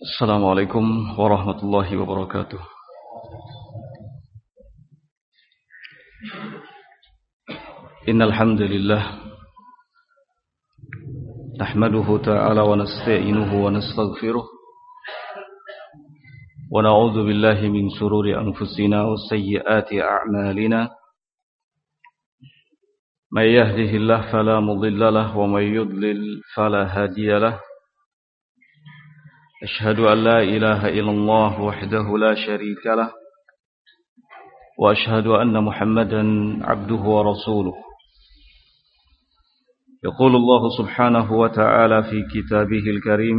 Assalamualaikum warahmatullahi wabarakatuh. Innal hamdalillah nahmaduhu ta'ala wa nasta'inuhu wa nastaghfiruh wa na'udzu billahi min shururi anfusina wa sayyiati a'malina. May yahdihillahu fala mudilla lahu wa may yudlil fala hadiya lahu. أشهد أن لا إله إلا الله وحده لا شريك له وأشهد أن محمدا عبده ورسوله. يقول الله سبحانه وتعالى في كتابه الكريم: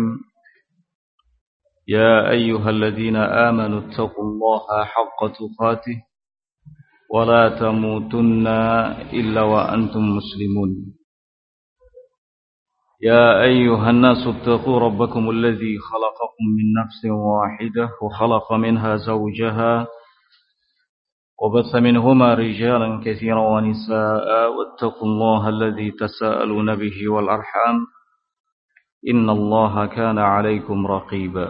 يا أيها الذين آمنوا اتقوا الله حق تقاته ولا تموتن إلا وأنتم مسلمون. يا أيها الناس اتقوا ربكم الذي خلقكم من نفس واحدة وخلق منها زوجها وبث منهما رجالا كثيرا ونساء واتقوا الله الذي تساءلون به والأرحام إن الله كان عليكم رقيبا.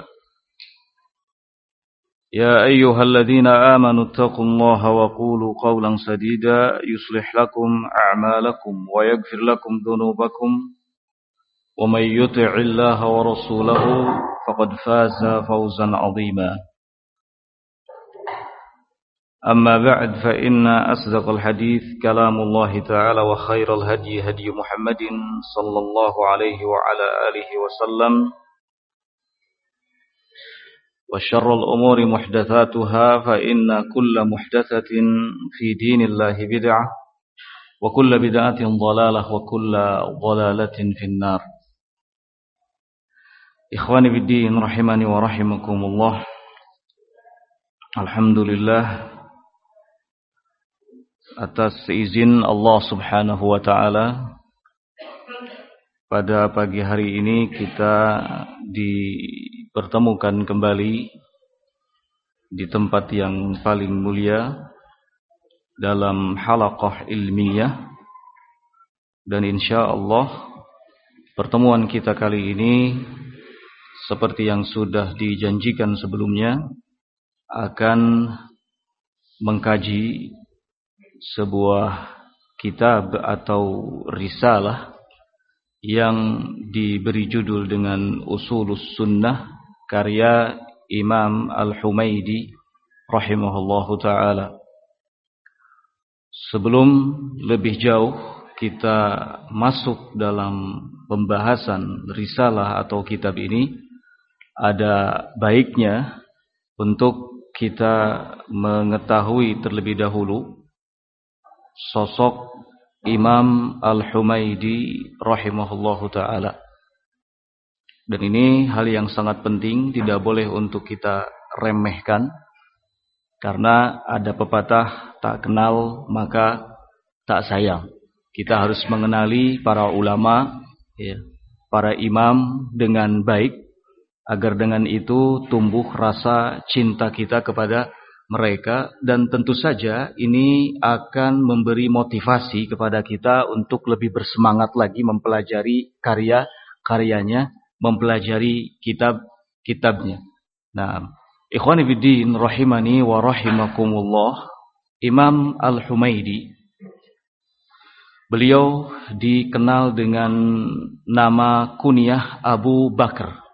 يا أيها الذين آمنوا اتقوا الله وقولوا قولا سديدا يصلح لكم أعمالكم ويغفر لكم ذنوبكم ومن يطع الله ورسوله فقد فاز فوزا عظيما. أما بعد فإن أصدق الحديث كلام الله تعالى وخير الهدي هدي محمد صلى الله عليه وعلى آله وسلم وشر الأمور محدثاتها فإن كل محدثة في دين الله بدعة وكل بدعة ضلالة وكل ضلالة في النار. Ikhwani biddin rahimani wa rahimakumullah. Alhamdulillah, atas izin Allah subhanahu wa ta'ala, pada pagi hari ini kita dipertemukan kembali di tempat yang paling mulia dalam halaqah ilmiah. Dan insyaallah pertemuan kita kali ini seperti yang sudah dijanjikan sebelumnya akan mengkaji sebuah kitab atau risalah yang diberi judul dengan Ushulus Sunnah karya Imam Al-Humaidi rahimahullahu ta'ala. Sebelum lebih jauh kita masuk dalam pembahasan risalah atau kitab ini, ada baiknya untuk kita mengetahui terlebih dahulu sosok Imam Al-Humaidi rahimahullahu ta'ala. Dan ini hal yang sangat penting, tidak boleh untuk kita remehkan, karena ada pepatah tak kenal maka tak sayang. Kita harus mengenali para ulama, para imam dengan baik, agar dengan itu tumbuh rasa cinta kita kepada mereka. Dan tentu saja ini akan memberi motivasi kepada kita untuk lebih bersemangat lagi mempelajari karya-karyanya, mempelajari kitab-kitabnya. Nah, ikhwani fiddin rahimani wa rahimakumullah, Imam Al-Humaidi, beliau dikenal dengan nama kunyah Abu Bakar.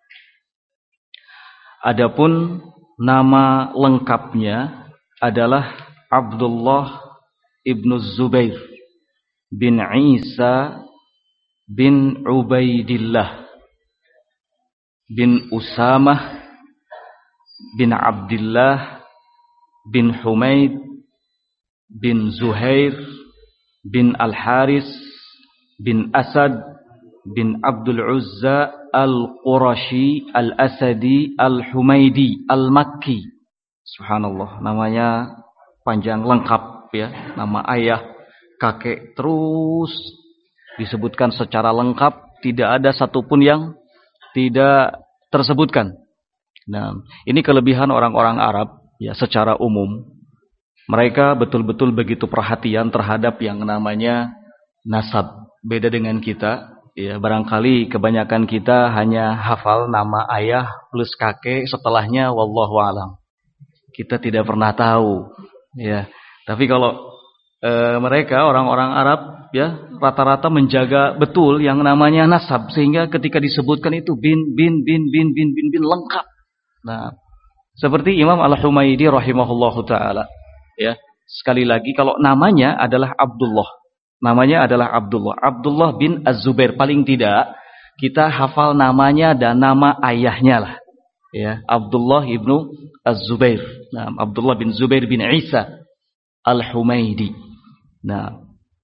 Adapun nama lengkapnya adalah Abdullah ibnu Zubair bin Isa bin Ubaidillah bin Usamah bin Abdullah bin Humaid bin Zuhair bin Al-Haris bin Asad bin Abdul Uzza Al-Qurashi Al-Asadi Al-Humaidi Al-Makki. Subhanallah, namanya panjang lengkap ya, nama ayah, kakek, terus disebutkan secara lengkap, tidak ada satupun yang tidak tersebutkan. Nah, ini kelebihan orang-orang Arab ya secara umum. Mereka betul-betul begitu perhatian terhadap yang namanya nasab. Beda dengan kita, Ya, barangkali kebanyakan kita hanya hafal nama ayah plus kakek, setelahnya wallahu alam. Kita tidak pernah tahu, ya. Tapi kalau mereka orang-orang Arab, ya, rata-rata menjaga betul yang namanya nasab, sehingga ketika disebutkan itu bin lengkap. Nah, seperti Imam Al-Humaidi rahimahullahu taala, ya. Sekali lagi, kalau namanya adalah Abdullah. Namanya adalah Abdullah bin Az-Zubair. Paling tidak kita hafal namanya dan nama ayahnya lah. Ya, Abdullah ibnu Az-Zubair. Nah, Abdullah bin Zubair bin Isa Al-Humaidi. Nah,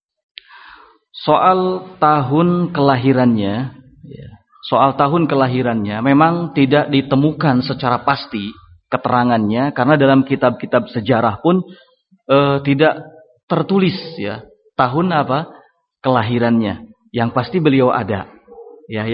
soal tahun kelahirannya, ya, memang tidak ditemukan secara pasti keterangannya, karena dalam kitab-kitab sejarah pun tidak tertulis, ya, tahun apa kelahirannya. Yang pasti beliau ada, ya,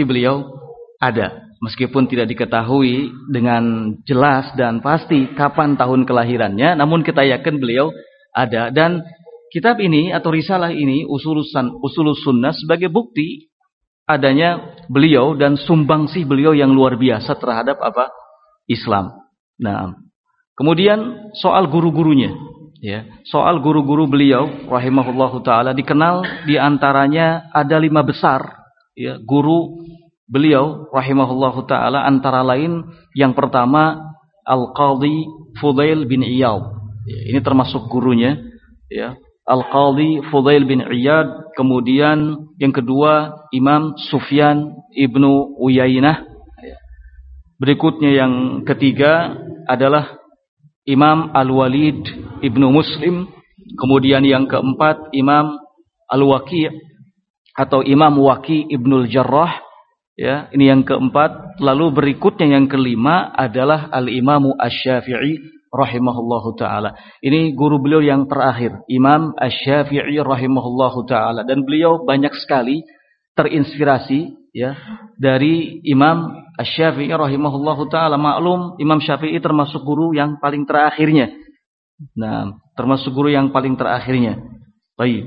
meskipun tidak diketahui dengan jelas dan pasti kapan tahun kelahirannya, namun kita yakin beliau ada. Dan kitab ini atau risalah ini Usulus Sunnah sebagai bukti adanya beliau dan sumbangsih beliau yang luar biasa terhadap apa Islam. Nah, kemudian soal guru-gurunya, ya, soal guru-guru beliau rahimahullahu taala, dikenal diantaranya ada 5 besar, ya, guru beliau rahimahullahu taala, antara lain yang pertama Al-Qadhi Fudail bin Iyad, ya, ini termasuk gurunya, ya, Al-Qadhi Fudail bin Iyad. Kemudian yang kedua Imam Sufyan ibnu Uyainah. Berikutnya yang ketiga adalah Imam Al-Walid ibnu Muslim. Kemudian yang keempat Imam Al-Waqi' atau Imam Waqi' ibnul Jarrah. Ya, ini yang keempat. Lalu berikutnya yang kelima adalah Al-Imamu Asy-Syafi'i rahimahullahu ta'ala. Ini guru beliau yang terakhir, Imam Asy-Syafi'i rahimahullahu ta'ala. Dan beliau banyak sekali terinspirasi, ya, dari Imam Asy-Syafi'i rahimahullahu ta'ala. Maklum Imam Syafi'i termasuk guru yang paling terakhirnya. Nah, termasuk guru yang paling terakhirnya. Baik.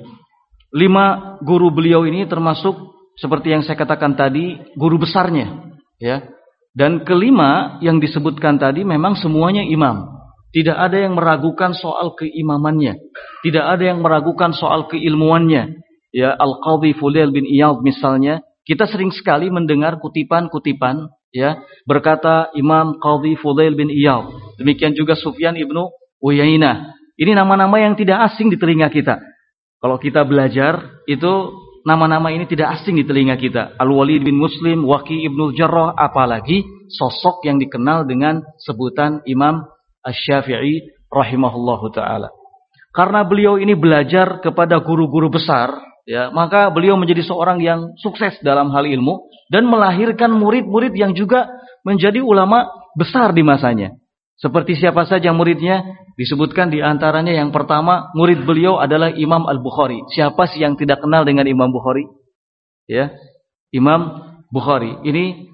5 guru beliau ini termasuk seperti yang saya katakan tadi, guru besarnya, ya. Dan kelima yang disebutkan tadi memang semuanya imam. Tidak ada yang meragukan soal keimamannya. Tidak ada yang meragukan soal keilmuannya. Ya, Al-Qadhi Fudail bin Iyad misalnya, kita sering sekali mendengar kutipan-kutipan, ya, berkata Imam Qadhi Fudail bin Iyad. Demikian juga Sufyan ibnu Uyainah. Ini nama-nama yang tidak asing di telinga kita. Kalau kita belajar, itu nama-nama ini tidak asing di telinga kita. Al-Walid bin Muslim, Waqi' ibnul Jarrah, apalagi sosok yang dikenal dengan sebutan Imam Asy-Syafi'i rahimahullahu ta'ala. Karena beliau ini belajar kepada guru-guru besar, ya, maka beliau menjadi seorang yang sukses dalam hal ilmu dan melahirkan murid-murid yang juga menjadi ulama besar di masanya. Seperti siapa saja muridnya? Disebutkan di antaranya yang pertama, murid beliau adalah Imam Al-Bukhari. Siapa sih yang tidak kenal dengan Imam Bukhari? Ya, Imam Bukhari. Ini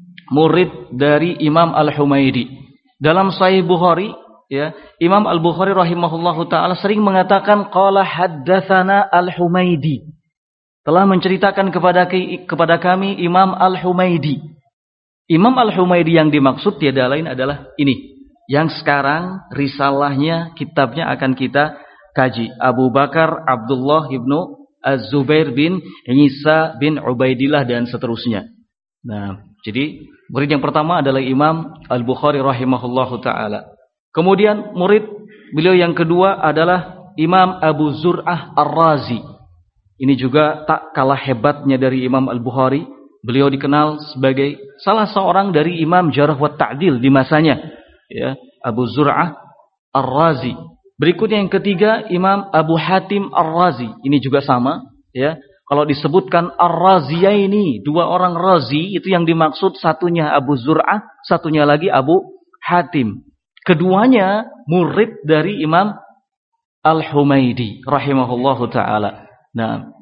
murid dari Imam Al-Humaidi. Dalam Sahih Bukhari, ya, Imam Al-Bukhari rahimahullahu ta'ala sering mengatakan qala haddatsana Al-Humaidi. Telah menceritakan kepada kami Imam Al-Humaidi. Imam Al-Humaidi yang dimaksud tiada lain adalah ini, yang sekarang risalahnya, kitabnya akan kita kaji. Abu Bakar Abdullah ibnu Az-Zubair bin Isa bin Ubaidillah dan seterusnya. Nah, jadi murid yang pertama adalah Imam Al-Bukhari rahimahullahu ta'ala. Kemudian murid beliau yang kedua adalah Imam Abu Zur'ah Ar-Razi. Ini juga tak kalah hebatnya dari Imam Al-Bukhari. Beliau dikenal sebagai salah seorang dari Imam Jarh wa Ta'dil di masanya, ya, Abu Zur'ah Ar-Razi. Berikutnya yang ketiga Imam Abu Hatim Ar-Razi. Ini juga sama, ya. Kalau disebutkan Ar-Raziyaini, 2 orang Razi, itu yang dimaksud satunya Abu Zur'ah, satunya lagi Abu Hatim. Keduanya murid dari Imam Al-Humaidi rahimahullahu ta'ala. Nah,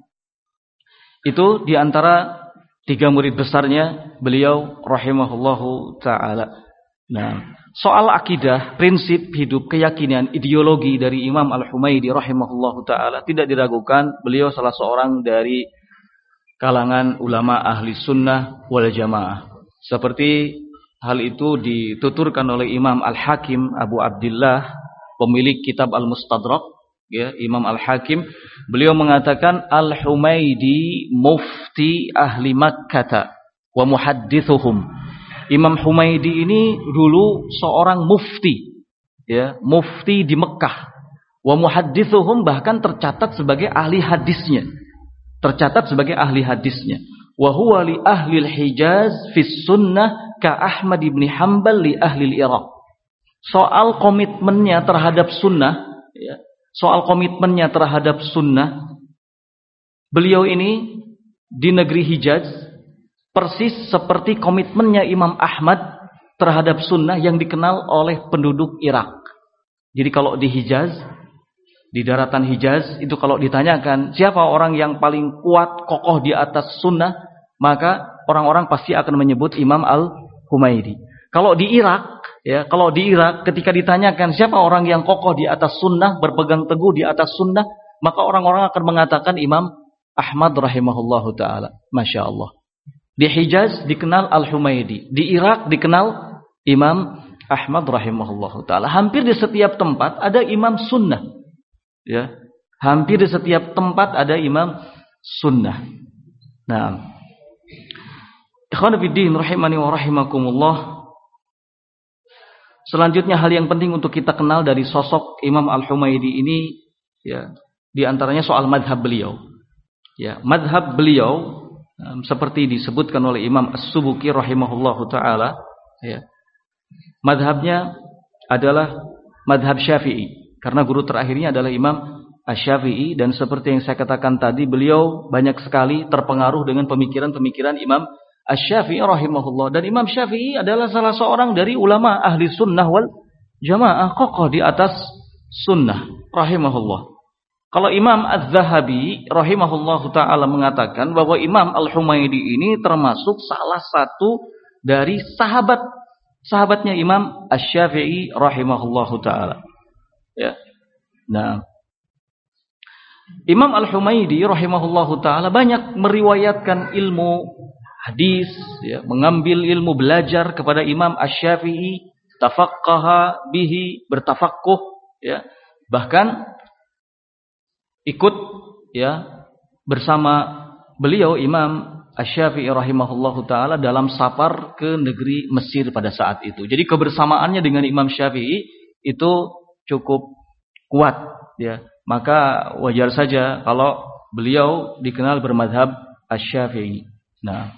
itu diantara 3 murid besarnya beliau rahimahullahu ta'ala. Nah, soal akidah, prinsip hidup, keyakinan, ideologi dari Imam Al-Humaidi rahimahullahu ta'ala tidak diragukan. Beliau salah seorang dari kalangan ulama ahli sunnah wal jamaah. Seperti hal itu dituturkan oleh Imam Al-Hakim Abu Abdullah, pemilik kitab Al-Mustadrak, ya, Imam Al-Hakim. Beliau mengatakan Al-Humaidi mufti ahli Makkah wa muhaddithuhum. Imam Humaidi ini dulu seorang mufti, ya, mufti di Mekah. Wa muhaddithuhum, bahkan tercatat sebagai ahli hadisnya. Tercatat sebagai ahli hadisnya. Wa huwa li ahli al-Hijaz fi sunnah ka Ahmad ibn Hanbal li ahli al-Iraq. Soal komitmennya terhadap sunnah, ya, soal komitmennya terhadap sunnah, beliau ini di negeri Hijaz persis seperti komitmennya Imam Ahmad terhadap sunnah yang dikenal oleh penduduk Irak. Jadi kalau di Hijaz, di daratan Hijaz itu kalau ditanyakan siapa orang yang paling kuat, kokoh di atas sunnah, maka orang-orang pasti akan menyebut Imam Al-Humaidi. Kalau di Irak, ya, kalau di Irak ketika ditanyakan siapa orang yang kokoh di atas sunnah, berpegang teguh di atas sunnah, maka orang-orang akan mengatakan Imam Ahmad rahimahullahu taala. Masya Allah. Di Hijaz dikenal Al-Humaidi, di Irak dikenal Imam Ahmad rahimahullahu taala. Hampir di setiap tempat ada imam sunnah. Ya, hampir di setiap tempat ada imam sunnah. Nah, ikhwan fillah rahimani wa rahimakumullah. Selanjutnya hal yang penting untuk kita kenal dari sosok Imam Al-Humaidi ini, ya, di antaranya soal madhab beliau. Ya, madhab beliau seperti disebutkan oleh Imam As-Subuki rahimahullahu taala, ya. Madhabnya adalah madhab Syafi'i, karena guru terakhirnya adalah Imam Asy-Syafi'i, dan seperti yang saya katakan tadi, beliau banyak sekali terpengaruh dengan pemikiran-pemikiran Imam Asy-Syafi'i rahimahullah. Dan Imam Syafi'i adalah salah seorang dari ulama ahli sunnah wal jamaah, kokoh di atas sunnah rahimahullah. Kalau Imam Az-Zahabi rahimahullahu ta'ala mengatakan bahwa Imam Al-Humaidi ini termasuk salah satu dari sahabatnya Imam Asy-Syafi'i rahimahullahu ta'ala. Ya. Nah, Imam Al-Humaidi rahimahullahu ta'ala banyak meriwayatkan ilmu hadis, ya, mengambil ilmu, belajar kepada Imam Asy-Syafi'i, tafaqqaha bihi, bertafaqquh, ya. Bahkan ikut, ya, bersama beliau Imam Asy-Syafi'i rahimahullahu taala dalam safar ke negeri Mesir pada saat itu. Jadi kebersamaannya dengan Imam Syafi'i itu cukup kuat, ya. Maka wajar saja kalau beliau dikenal bermadhab Asy-Syafi'i. Nah,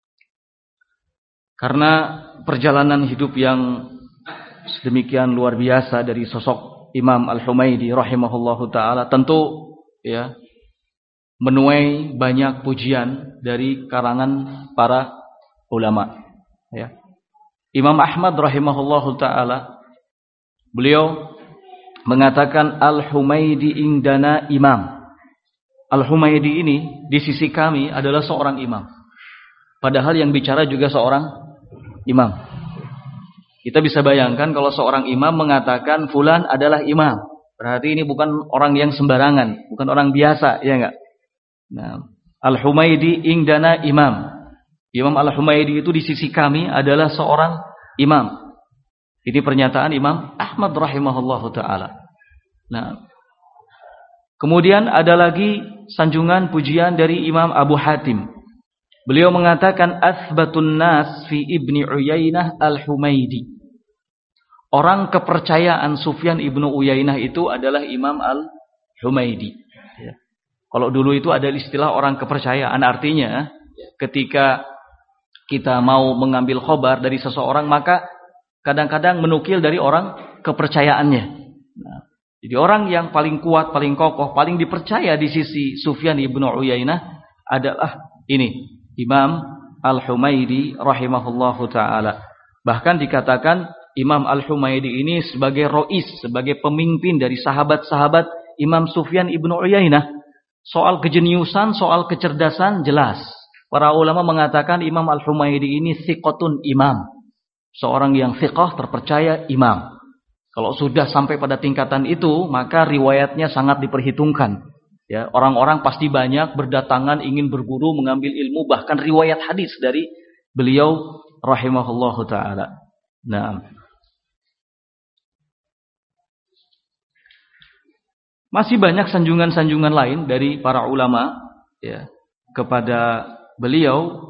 karena perjalanan hidup yang sedemikian luar biasa dari sosok Imam Al-Humaidi rahimahullahu taala, tentu, ya, menuai banyak pujian dari kalangan para ulama, ya. Imam Ahmad rahimahullahu taala, beliau mengatakan Al-Humaidi indana imam. Al-Humaidi ini di sisi kami adalah seorang imam. Padahal yang bicara juga seorang imam. Kita bisa bayangkan kalau seorang imam mengatakan fulan adalah imam, berarti ini bukan orang yang sembarangan, bukan orang biasa, ya enggak? Nah, Al-Humaidi indana imam. Imam Al-Humaidi itu di sisi kami adalah seorang imam. Ini pernyataan Imam Ahmad rahimahullahu taala. Nah, kemudian ada lagi sanjungan pujian dari Imam Abu Hatim. Beliau mengatakan athbatun nas fi Ibni Uyainah Al-Humaidi. Orang kepercayaan Sufyan ibnu Uyainah itu adalah Imam Al-Humaidi. Ya. Kalau dulu itu ada istilah orang kepercayaan, artinya ketika kita mau mengambil khobar dari seseorang, maka kadang-kadang menukil dari orang kepercayaannya. Nah, jadi orang yang paling kuat, paling kokoh, paling dipercaya di sisi Sufyan ibnu Uyainah adalah ini, Imam Al-Humaidi rahimahullahu ta'ala. Bahkan dikatakan Imam Al-Humaidi ini sebagai rois, sebagai pemimpin dari sahabat-sahabat Imam Sufyan ibnu Uyainah. Soal kejeniusan, soal kecerdasan jelas. Para ulama mengatakan Imam Al-Humaidi ini thiqatun imam. Seorang yang thiqah, terpercaya, imam. Kalau sudah sampai pada tingkatan itu, maka riwayatnya sangat diperhitungkan. Ya, orang-orang pasti banyak berdatangan ingin berguru mengambil ilmu, bahkan riwayat hadis dari beliau rahimahullahu taala. Nah, masih banyak sanjungan-sanjungan lain dari para ulama ya kepada beliau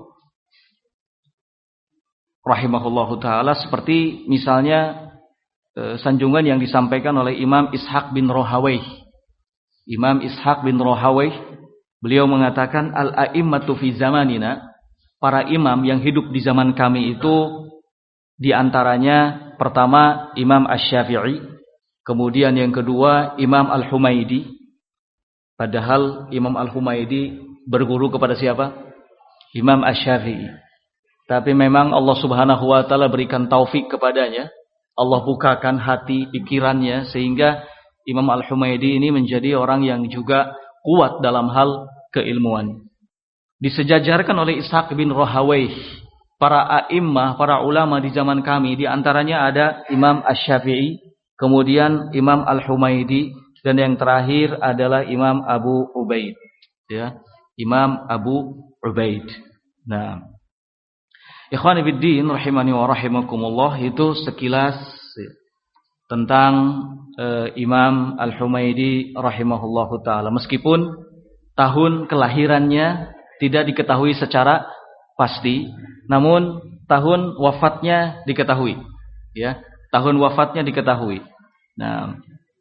rahimahullahu taala, seperti misalnya sanjungan yang disampaikan oleh Imam Ishaq bin Rahawayh. Imam Ishaq bin Rahawayh, beliau mengatakan al-a'immatu fi zamanina, para imam yang hidup di zaman kami itu diantaranya pertama Imam Asy-Syafi'i, kemudian yang kedua Imam Al-Humaidi. Padahal Imam Al-Humaidi berguru kepada siapa? Imam Asy-Syafi'i. Tapi memang Allah Subhanahu wa taala berikan taufik kepadanya. Allah bukakan hati pikirannya sehingga Imam Al-Humaidi ini menjadi orang yang juga kuat dalam hal keilmuan. Disejajarkan oleh Ishaq bin Rahawayh, para a'immah, para ulama di zaman kami, di antaranya ada Imam Asy-Syafi'i, kemudian Imam Al-Humaidi, dan yang terakhir adalah Imam Abu Ubaid. Ya, Imam Abu Ubaid. Nah, ikhwani fiddin rahimani wa rahimakumullah, itu sekilas tentang Imam Al-Humaidi rahimahullahu taala. Meskipun tahun kelahirannya tidak diketahui secara pasti, namun tahun wafatnya diketahui. Ya, tahun wafatnya diketahui. Nah,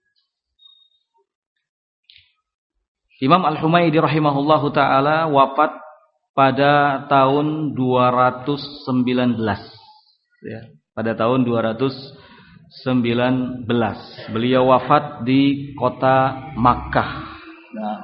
Imam Al-Humaidi rahimahullahu taala wafat pada tahun 219. Ya, pada tahun 219. Beliau wafat di kota Makkah. Nah,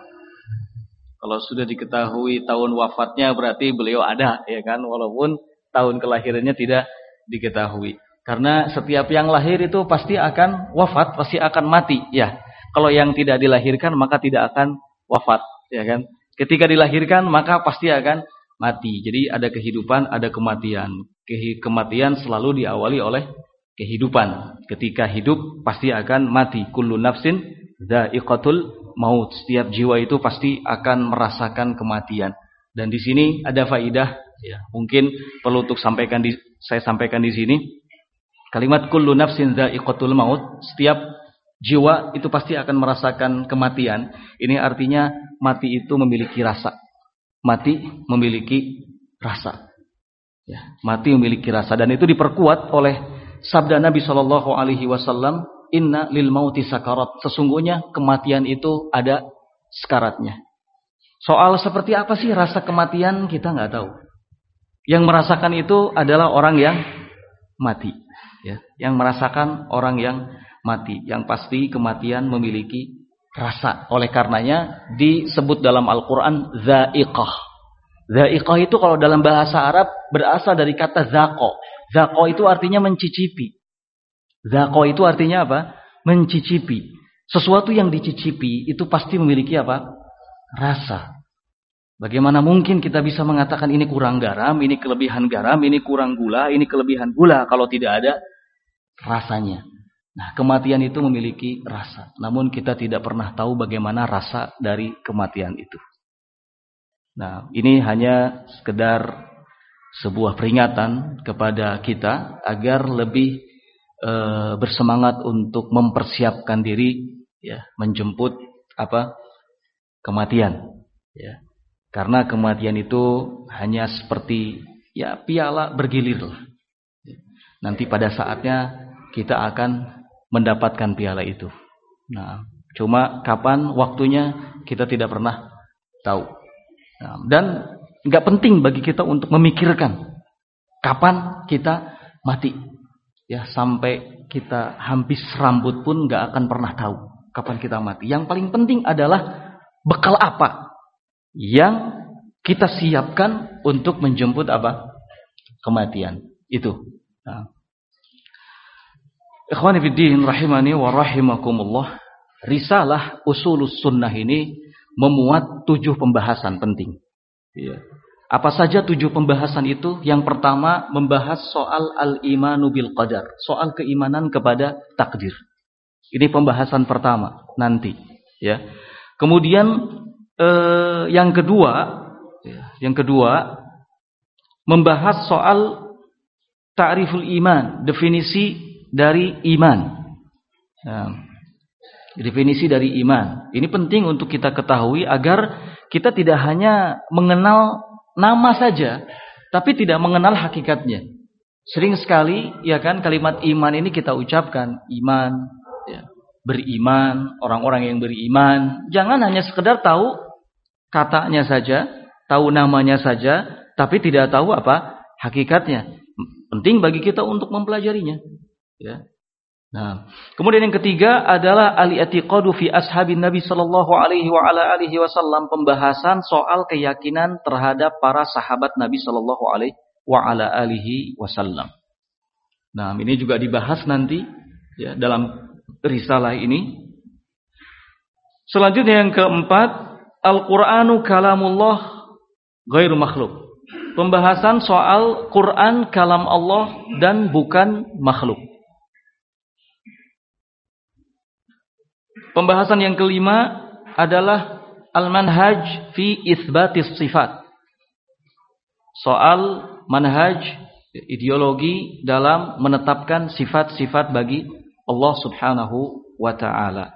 kalau sudah diketahui tahun wafatnya berarti beliau ada, ya kan, walaupun tahun kelahirannya tidak diketahui. Karena setiap yang lahir itu pasti akan wafat, pasti akan mati, ya. Kalau yang tidak dilahirkan maka tidak akan wafat, ya kan. Ketika dilahirkan maka pasti akan mati. Jadi ada kehidupan, ada kematian. Kematian selalu diawali oleh kehidupan. Ketika hidup pasti akan mati. Kullu nafsin dha'iqatul maut. Setiap jiwa itu pasti akan merasakan kematian. Dan di sini ada faidah, ya, mungkin perlu untuk saya sampaikan di sini. Kalimat kullu nafsin dha'iqatul maut, setiap jiwa itu pasti akan merasakan kematian. Ini artinya mati itu memiliki rasa. Mati memiliki rasa. Ya, mati memiliki rasa, dan itu diperkuat oleh sabda Nabi Shallallahu Alaihi Wasallam, Inna lil mauti sakarat. Sesungguhnya kematian itu ada sekaratnya. Soal seperti apa sih rasa kematian kita nggak tahu. Yang merasakan itu adalah orang yang mati. Ya, yang merasakan orang yang mati. Yang pasti kematian memiliki rasa. Oleh karenanya disebut dalam Al-Quran dha'iqah. Dha'iqah itu kalau dalam bahasa Arab berasal dari kata zaqo. Zaqo itu artinya mencicipi. Zaqo itu artinya apa? Mencicipi. Sesuatu yang dicicipi itu pasti memiliki apa? Rasa. Bagaimana mungkin kita bisa mengatakan ini kurang garam, ini kelebihan garam, ini kurang gula, ini kelebihan gula kalau tidak ada rasanya. Nah, kematian itu memiliki rasa. Namun kita tidak pernah tahu bagaimana rasa dari kematian itu. Nah, ini hanya sekedar sebuah peringatan kepada kita agar lebih bersemangat untuk mempersiapkan diri, ya, menjemput kematian, ya. Karena kematian itu hanya seperti ya piala bergilir lah. Nanti pada saatnya kita akan mendapatkan piala itu. Nah, cuma kapan waktunya kita tidak pernah tahu. Nah, dan nggak penting bagi kita untuk memikirkan kapan kita mati. Ya, sampai kita habis rambut pun nggak akan pernah tahu kapan kita mati. Yang paling penting adalah bekal apa yang kita siapkan untuk menjemput kematian itu. Nah, ikhwani fiddin rahimani wa rahimakumullah, risalah Ushulus Sunnah ini memuat 7 pembahasan penting. Ya. Apa saja 7 pembahasan itu? Yang pertama membahas soal al-imanu bil qadar, soal keimanan kepada takdir. Ini pembahasan pertama nanti, ya. Kemudian Yang kedua membahas soal ta'riful iman, definisi dari iman. Nah, definisi dari iman. Ini penting untuk kita ketahui agar kita tidak hanya mengenal nama saja, tapi tidak mengenal hakikatnya. Sering sekali ya kan kalimat iman ini kita ucapkan, iman, ya, beriman, orang-orang yang beriman. Jangan hanya sekedar tahu katanya saja, tahu namanya saja, tapi tidak tahu apa hakikatnya. Penting bagi kita untuk mempelajarinya. Ya. Nah, kemudian yang ketiga adalah al-i'tiqadu fi ashabin Nabi sallallahu alaihi wa ala alihi wasallam, pembahasan soal keyakinan terhadap para sahabat Nabi sallallahu alaihi wa ala alihi wasallam. Nah, ini juga dibahas nanti ya dalam risalah ini. Selanjutnya yang keempat, Al-Qur'anu kalamullah ghairu makhluk. Pembahasan soal Quran kalam Allah dan bukan makhluk. Pembahasan yang kelima adalah al-manhaj fi itsbatis sifat. Soal manhaj, ideologi dalam menetapkan sifat-sifat bagi Allah Subhanahu wa ta'ala.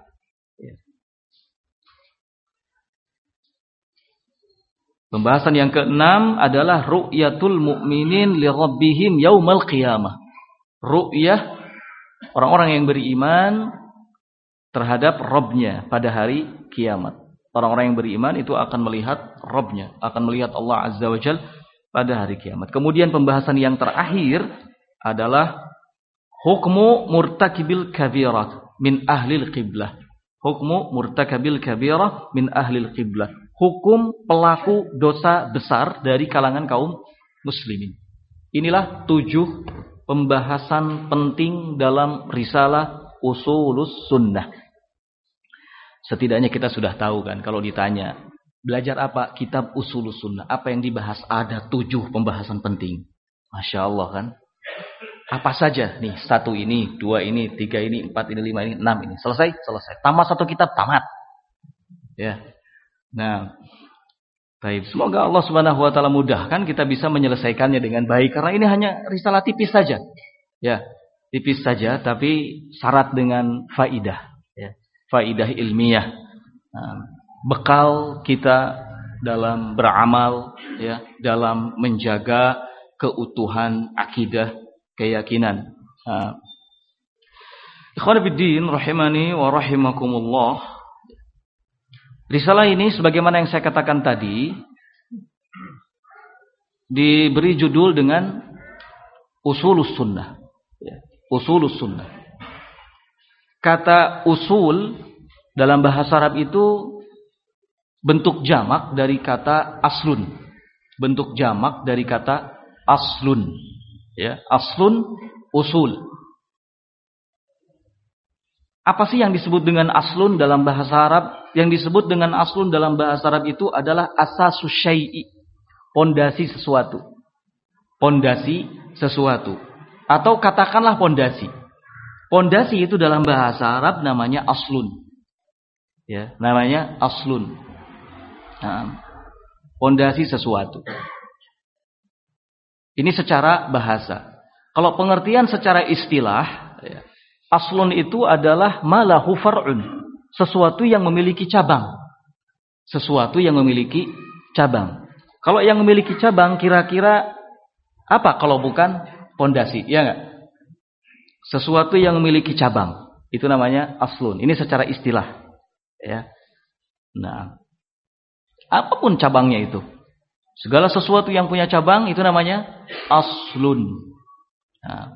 Pembahasan yang keenam adalah ru'yatul mu'minin li rabbihim yaumal qiyamah. Ru'yah orang-orang yang beriman terhadap Rabbnya pada hari kiamat. Orang-orang yang beriman itu akan melihat Rabbnya, akan melihat Allah Azza wa Jalla pada hari kiamat. Kemudian pembahasan yang terakhir adalah hukmu murtakibil kabirat min ahlil qiblah. Hukmu murtakabil kabirah min ahlil qiblah. Hukum pelaku dosa besar dari kalangan kaum muslimin. Inilah 7 pembahasan penting dalam risalah Ushulus Sunnah. Setidaknya kita sudah tahu kan, kalau ditanya belajar apa kitab Ushulus Sunnah, apa yang dibahas, ada 7 pembahasan penting. Masya Allah kan. Apa saja nih, 1 ini, 2 ini, 3 ini, 4 ini, 5 ini, 6 ini. Selesai. Tamat 1 kitab, tamat. Ya. Nah, baik. Semoga Allah Subhanahu wa taala mudahkan kita bisa menyelesaikannya dengan baik, karena ini hanya risalah tipis saja. Ya, tipis saja tapi syarat dengan faidah, ya. Faidah ilmiah. Nah, bekal kita dalam beramal, ya, dalam menjaga keutuhan akidah, keyakinan. Nah, ikhwan fillah rahimani wa rahimakumullah. Risalah ini sebagaimana yang saya katakan tadi diberi judul dengan Ushulus Sunnah. Ushulus Sunnah. Kata usul dalam bahasa Arab itu bentuk jamak dari kata aslun. Bentuk jamak dari kata aslun. Ya, aslun, usul. Apa sih yang disebut dengan aslun dalam bahasa Arab? Yang disebut dengan aslun dalam bahasa Arab itu adalah asasus syai'i, pondasi sesuatu. Pondasi sesuatu. Atau katakanlah pondasi. Pondasi itu dalam bahasa Arab namanya aslun. Ya, namanya aslun. Nah, pondasi sesuatu. Ini secara bahasa. Kalau pengertian secara istilah, ya, aslun itu adalah malahu far'un. Sesuatu yang memiliki cabang. Sesuatu yang memiliki cabang. Kalau yang memiliki cabang kira-kira apa kalau bukan pondasi? Ya enggak? Sesuatu yang memiliki cabang. Itu namanya aslun. Ini secara istilah. Ya. Nah, apapun cabangnya itu. Segala sesuatu yang punya cabang itu namanya aslun. Nah,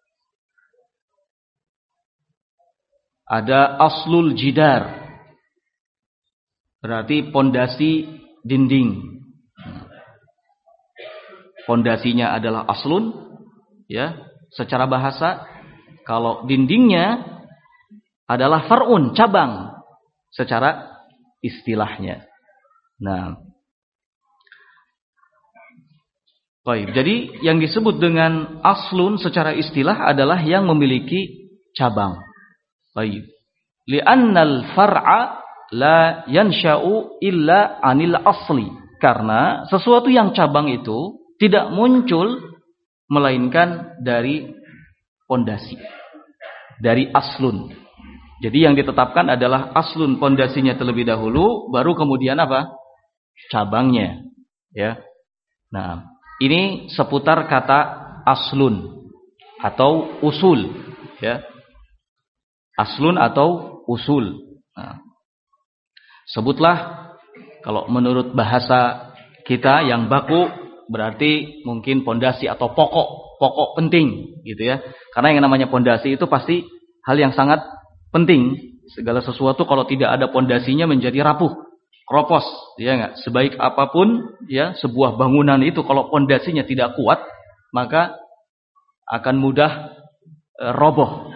ada aslul jidar, berarti pondasi dinding. Pondasinya adalah aslun, ya, secara bahasa. Kalau dindingnya adalah far'un, cabang, secara istilahnya. Nah, baik. Jadi yang disebut dengan aslun secara istilah adalah yang memiliki cabang. Baik. Li'annal far'a la yansha'u illa anil asli. Karena sesuatu yang cabang itu tidak muncul melainkan dari pondasi, dari aslun. Jadi yang ditetapkan adalah aslun, pondasinya terlebih dahulu, baru kemudian apa? Cabangnya, ya. Nah, ini seputar kata aslun atau usul, ya. Aslun atau usul. Nah, sebutlah kalau menurut bahasa kita yang baku berarti mungkin pondasi atau pokok penting gitu ya. Karena yang namanya pondasi itu pasti hal yang sangat penting. Segala sesuatu kalau tidak ada pondasinya menjadi rapuh, keropos, ya enggak? Sebaik apapun ya sebuah bangunan itu kalau pondasinya tidak kuat, maka akan mudah roboh.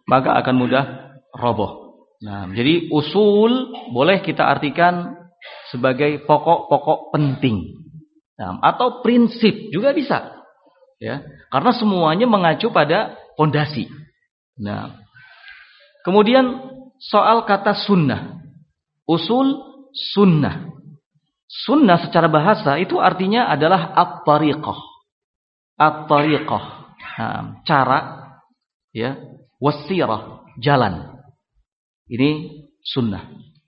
Nah, jadi usul boleh kita artikan sebagai pokok-pokok penting. Nah, atau prinsip juga bisa. Ya, karena semuanya mengacu pada pondasi. Nah, kemudian soal kata sunnah. Usul sunnah. Sunnah secara bahasa itu artinya adalah at-tariqah. At-tariqah. Nah, cara ya, wasirah, jalan. Ini sunnah.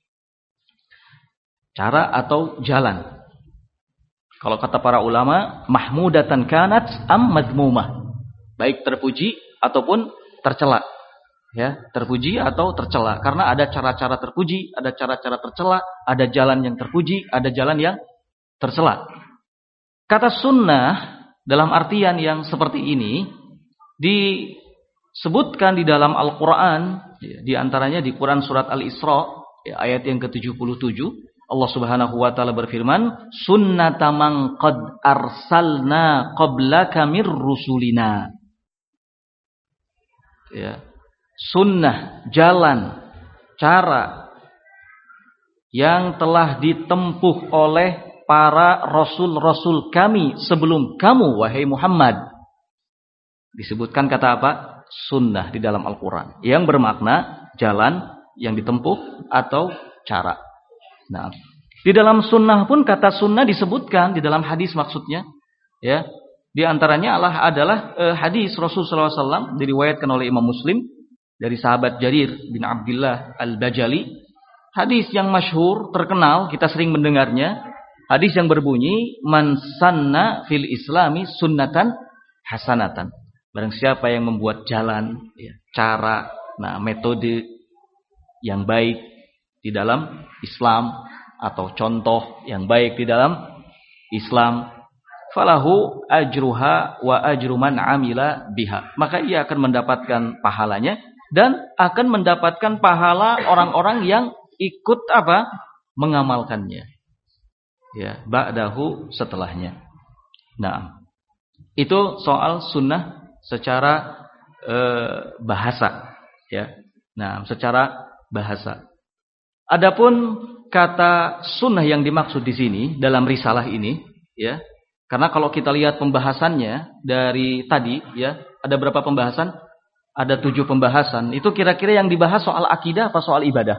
Cara atau jalan. Kalau kata para ulama, mahmudatan kanat am madmumah. Baik terpuji ataupun tercela. Ya, terpuji atau tercela. Karena ada cara-cara terpuji, ada cara-cara tercela, ada jalan yang terpuji, ada jalan yang tercela. Kata sunnah dalam artian yang seperti ini disebutkan di dalam Al-Quran, di antaranya di Quran surat Al-Isra, ayat yang ke-77. Allah Subhanahu wa taala berfirman, "Sunnataman qad arsalna qablaka mir rusulina." Ya. Sunnah, jalan, cara yang telah ditempuh oleh para rasul-rasul kami sebelum kamu wahai Muhammad. Disebutkan kata apa? Sunnah di dalam Al-Quran, yang bermakna jalan yang ditempuh atau cara. Nah, di dalam sunnah pun kata sunnah disebutkan di dalam hadis maksudnya, ya. Di antaranya adalah hadis Rasulullah SAW diriwayatkan oleh Imam Muslim dari sahabat Jarir bin Abdullah Al-Bajali. Hadis yang masyhur, terkenal, kita sering mendengarnya. Hadis yang berbunyi, "Man sanna fil Islami sunnatan hasanatan." Barang siapa yang membuat jalan, ya, cara, nah metode yang baik di dalam Islam atau contoh yang baik di dalam Islam, falahu ajruha wa ajru man amila biha. Maka ia akan mendapatkan pahalanya dan akan mendapatkan pahala orang-orang yang ikut apa? Mengamalkannya. Ya, ba'dahu, setelahnya. Nah, itu soal sunnah secara bahasa, ya. Nah, secara bahasa. Adapun kata sunnah yang dimaksud di sini dalam risalah ini, ya, karena kalau kita lihat pembahasannya dari tadi, ya, ada berapa pembahasan? Ada 7 pembahasan. Itu kira-kira yang dibahas soal akidah apa soal ibadah?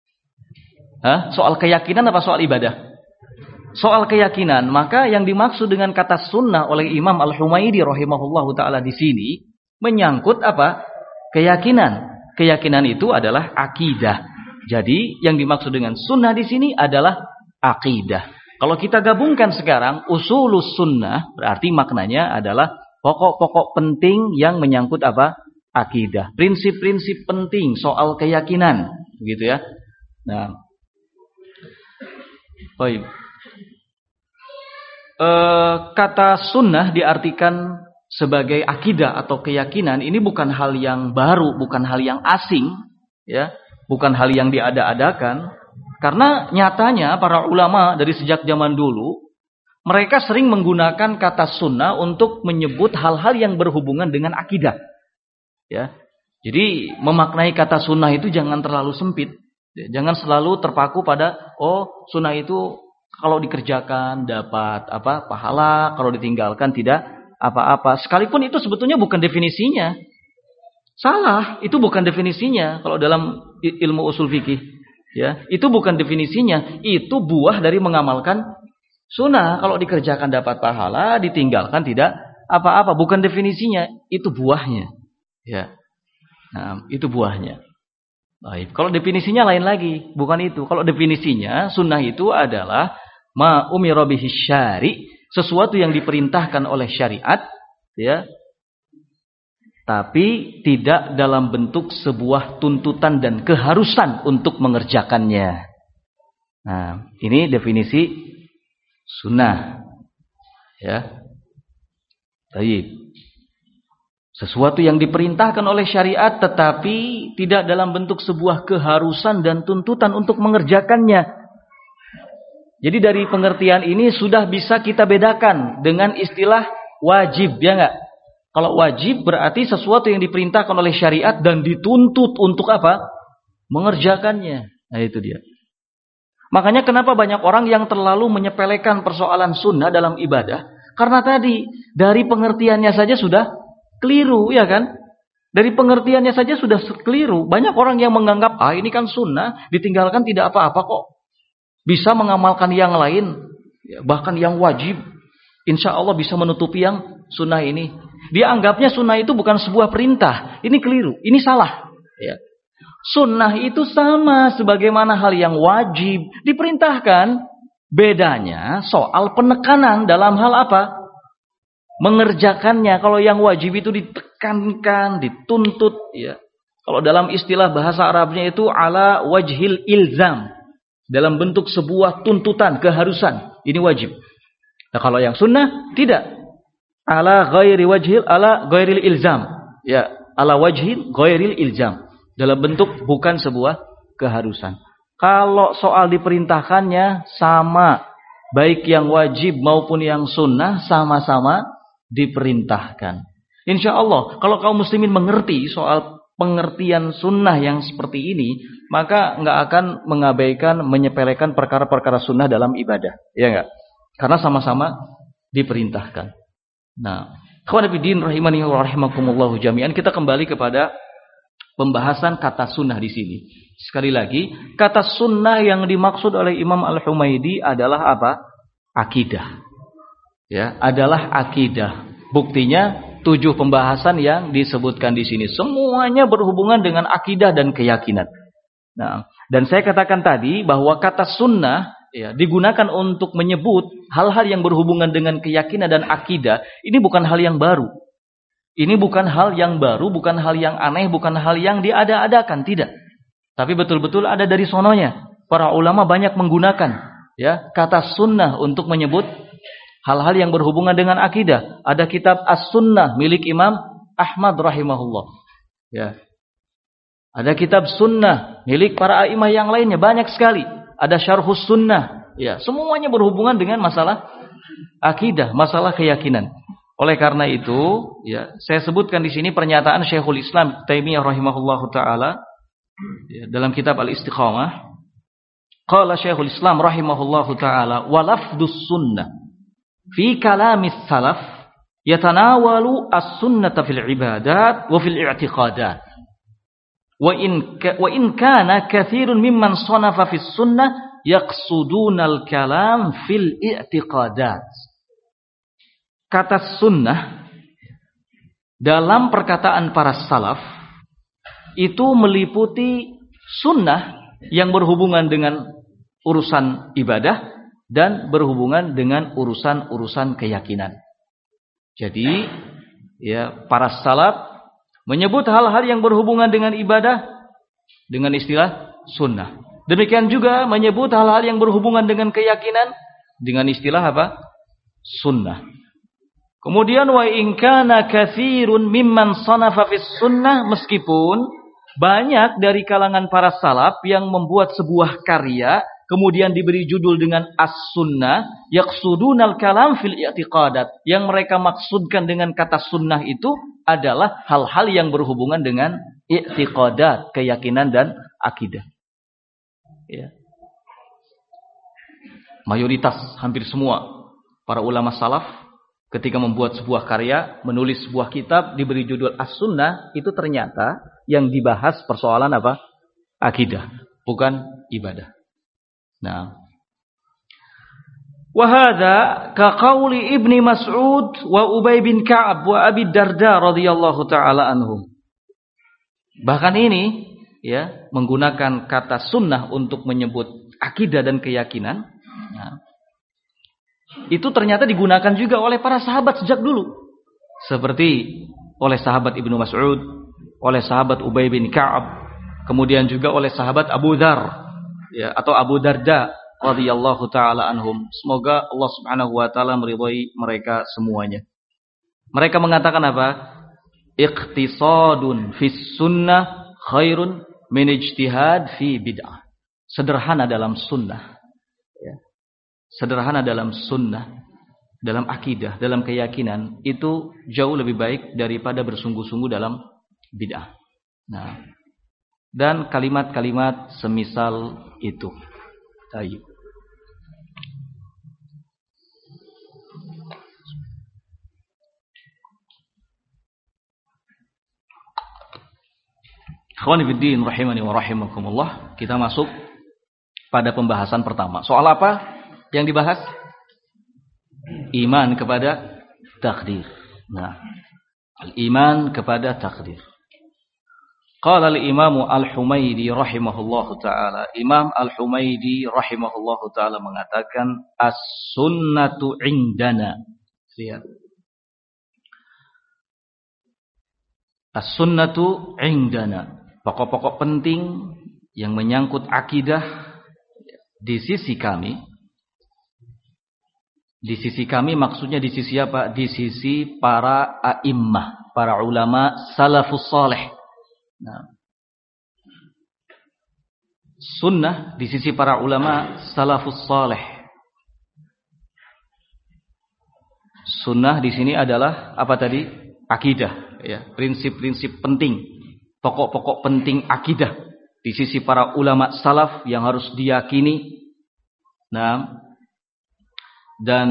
Soal keyakinan apa soal ibadah? Soal keyakinan. Maka yang dimaksud dengan kata sunnah oleh Imam Al-Humaidi rahimahullahu taala di sini menyangkut apa? Keyakinan. Keyakinan itu adalah akidah. Jadi yang dimaksud dengan sunnah di sini adalah akidah. Kalau kita gabungkan sekarang usulus sunnah, berarti maknanya adalah pokok-pokok penting yang menyangkut apa? Akidah. Prinsip-prinsip penting soal keyakinan, begitu ya. Nah, baik. Kata sunnah diartikan sebagai akidah atau keyakinan. Ini bukan hal yang baru, bukan hal yang asing, ya. Bukan hal yang diada-adakan, karena nyatanya para ulama dari sejak zaman dulu mereka sering menggunakan kata sunnah untuk menyebut hal-hal yang berhubungan dengan akidah. Ya, jadi memaknai kata sunnah itu jangan terlalu sempit, jangan selalu terpaku pada sunnah itu kalau dikerjakan dapat apa pahala, kalau ditinggalkan tidak apa-apa. Sekalipun itu sebetulnya bukan definisinya. Salah, itu bukan definisinya kalau dalam ilmu usul fikih. Ya, itu bukan definisinya, itu buah dari mengamalkan sunnah. Kalau dikerjakan dapat pahala, ditinggalkan tidak apa-apa, bukan definisinya, itu buahnya. Ya. Nah, itu buahnya. Baik, kalau definisinya lain lagi, bukan itu. Kalau definisinya sunnah itu adalah ma umira bihi syari', sesuatu yang diperintahkan oleh syariat, ya. Tapi tidak dalam bentuk sebuah tuntutan dan keharusan untuk mengerjakannya. Nah, ini definisi sunnah. Ya. Baik. Sesuatu yang diperintahkan oleh syariat tetapi tidak dalam bentuk sebuah keharusan dan tuntutan untuk mengerjakannya. Jadi dari pengertian ini sudah bisa kita bedakan dengan istilah wajib, ya enggak? Kalau wajib berarti sesuatu yang diperintahkan oleh syariat dan dituntut untuk apa? Mengerjakannya. Nah itu dia. Makanya kenapa banyak orang yang terlalu menyepelekan persoalan sunnah dalam ibadah? Karena tadi dari pengertiannya saja sudah keliru, ya kan? Dari pengertiannya saja sudah keliru. Banyak orang yang menganggap, ini kan sunnah, ditinggalkan tidak apa-apa kok. Bisa mengamalkan yang lain, bahkan yang wajib. Insya Allah bisa menutupi yang sunnah ini. Dia anggapnya sunnah itu bukan sebuah perintah. Ini keliru, ini salah. Ya. Sunnah itu sama sebagaimana hal yang wajib diperintahkan. Bedanya soal penekanan dalam hal apa? Mengerjakannya. Kalau yang wajib itu ditekankan, dituntut. Ya. Kalau dalam istilah bahasa Arabnya itu ala wajhil ilzam. Dalam bentuk sebuah tuntutan, keharusan. Ini wajib. Nah kalau yang sunnah tidak. Ala ghairil ilzam. Ya, ala wajhil ghairil ilzam. Dalam bentuk bukan sebuah keharusan. Kalau soal diperintahkannya sama. Baik yang wajib maupun yang sunnah sama-sama diperintahkan. Insya Allah kalau kaum muslimin mengerti soal pengertian sunnah yang seperti ini, maka nggak akan mengabaikan, menyepelekan perkara-perkara sunnah dalam ibadah. Ya nggak? Karena sama-sama diperintahkan. Nah, ikhwan fillah rahimani wa rahimakumullah jami'an, kita kembali kepada pembahasan kata sunnah di sini. Sekali lagi, kata sunnah yang dimaksud oleh Imam Al-Humaidi adalah apa? Akidah. Ya, adalah akidah. Buktinya 7 pembahasan yang disebutkan di sini semuanya berhubungan dengan akidah dan keyakinan. Nah, dan saya katakan tadi bahwa kata sunnah ya, digunakan untuk menyebut hal-hal yang berhubungan dengan keyakinan dan akidah. Ini bukan hal yang baru. Ini bukan hal yang baru, bukan hal yang aneh, bukan hal yang diada-adakan, tidak. Tapi betul-betul ada dari sononya. Para ulama banyak menggunakan ya kata sunnah untuk menyebut hal-hal yang berhubungan dengan akidah. Ada kitab As-Sunnah milik Imam Ahmad rahimahullah. Ya. Ada kitab sunnah milik para a'imah yang lainnya, banyak sekali. Ada Syarhus Sunnah. Ya, semuanya berhubungan dengan masalah akidah, masalah keyakinan. Oleh karena itu, ya, saya sebutkan di sini pernyataan Syekhul Islam Taimiyah rahimahullahu taala ya, dalam kitab Al-Istiqamah. Qala Syekhul Islam rahimahullahu taala, "Wa lafdus sunnah fi kalamis salaf yatanawalu as-sunnata fil ibadat wa fil i'tiqadat. Wa in kana katsirun mimman shanafa fis sunnah yaqsudunal kalam fil i'tiqadat." Kata sunnah dalam perkataan para salaf itu meliputi sunnah yang berhubungan dengan urusan ibadah dan berhubungan dengan urusan-urusan keyakinan. Jadi ya para salaf menyebut hal-hal yang berhubungan dengan ibadah dengan istilah sunnah. Demikian juga menyebut hal-hal yang berhubungan dengan keyakinan dengan istilah apa? Sunnah. Kemudian wa in kana katsirun mimman shanafa fis sunnah, meskipun banyak dari kalangan para salaf yang membuat sebuah karya kemudian diberi judul dengan as-sunnah, yaqsudunal kalam fil i'tiqadat. Yang mereka maksudkan dengan kata sunnah itu adalah hal-hal yang berhubungan dengan i'tiqadat, keyakinan dan akidah. Ya. Mayoritas, hampir semua para ulama salaf ketika membuat sebuah karya, menulis sebuah kitab diberi judul as-sunnah, itu ternyata yang dibahas persoalan apa? Akidah, bukan ibadah. Nah, wa hadza ka qauli Ibnu Mas'ud wa Ubay bin Ka'ab wa Abi Darda radhiyallahu taala anhum. Bahkan ini ya menggunakan kata sunnah untuk menyebut akidah dan keyakinan. Nah, itu ternyata digunakan juga oleh para sahabat sejak dulu. Seperti oleh sahabat Ibnu Mas'ud, oleh sahabat Ubay bin Ka'ab, kemudian juga oleh sahabat Abu Dzar ya, atau Abu Darda radhiyallahu taala anhum. Semoga Allah Subhanahu wa taala meridhai mereka semuanya. Mereka mengatakan apa? Iqtisadun fis sunnah khairun min ijtihad fi bid'ah. Sederhana dalam sunnah. Ya. Sederhana dalam sunnah, dalam akidah, dalam keyakinan itu jauh lebih baik daripada bersungguh-sungguh dalam bid'ah. Nah, dan kalimat-kalimat semisal itu. Baik. Ikhwani fiddin rahimani wa rahimakumullah, kita masuk pada pembahasan pertama. Soal apa yang dibahas? Iman kepada takdir. Nah, al-iman kepada takdir. Qala al-Imam Al-Humaidi rahimahullahu taala. Imam Al-Humaidi rahimahullahu taala mengatakan as-sunnatu indana. Lihat. As-sunnatu indana. Pokok-pokok penting yang menyangkut akidah di sisi kami. Di sisi kami maksudnya di sisi apa? Di sisi para a'immah, para ulama salafus salih. Nah, sunnah di sisi para ulama salafus salih. Sunnah di sini adalah apa tadi? Akidah, ya, prinsip-prinsip penting, pokok-pokok penting akidah di sisi para ulama salaf yang harus diyakini. Nah, dan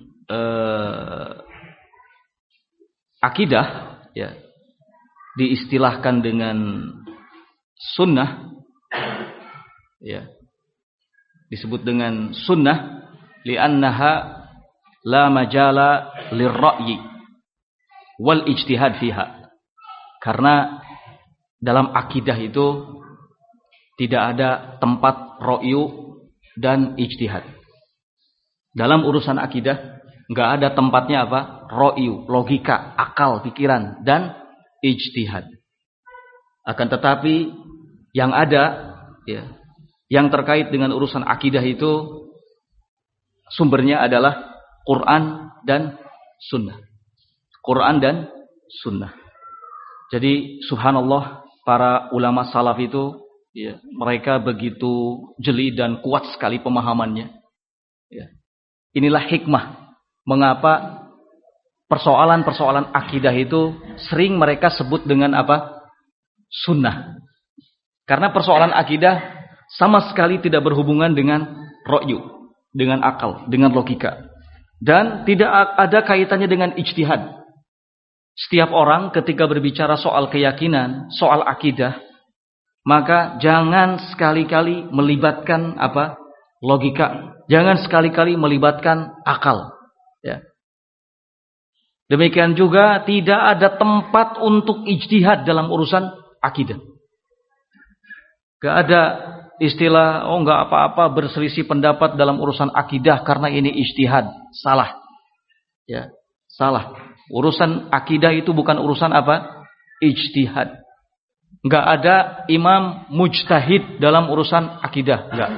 akidah, ya, diistilahkan dengan sunnah, ya, disebut dengan sunnah li'annaha la majala lirra'yi wal ijtihad fiha, karena dalam akidah itu tidak ada tempat ra'yu dan ijtihad. Dalam urusan akidah enggak ada tempatnya apa? Ra'yu, logika, akal, pikiran dan ijtihad. Akan tetapi yang ada, ya, yang terkait dengan urusan akidah itu sumbernya adalah Quran dan Sunnah. Quran dan Sunnah. Jadi subhanallah, para ulama salaf itu, ya, mereka begitu jeli dan kuat sekali pemahamannya. Ya. Inilah hikmah mengapa persoalan-persoalan akidah itu sering mereka sebut dengan apa? Sunnah. Karena persoalan akidah sama sekali tidak berhubungan dengan ra'yu, dengan akal, dengan logika. Dan tidak ada kaitannya dengan ijtihad. Setiap orang ketika berbicara soal keyakinan, soal akidah, maka jangan sekali-kali melibatkan apa? Logika. Jangan sekali-kali melibatkan akal. Ya. Demikian juga tidak ada tempat untuk ijtihad dalam urusan akidah. Gak ada istilah, oh enggak apa-apa berselisih pendapat dalam urusan akidah karena ini ijtihad. Salah. Ya, salah. Urusan akidah itu bukan urusan apa? Ijtihad. Enggak ada imam mujtahid dalam urusan akidah, enggak.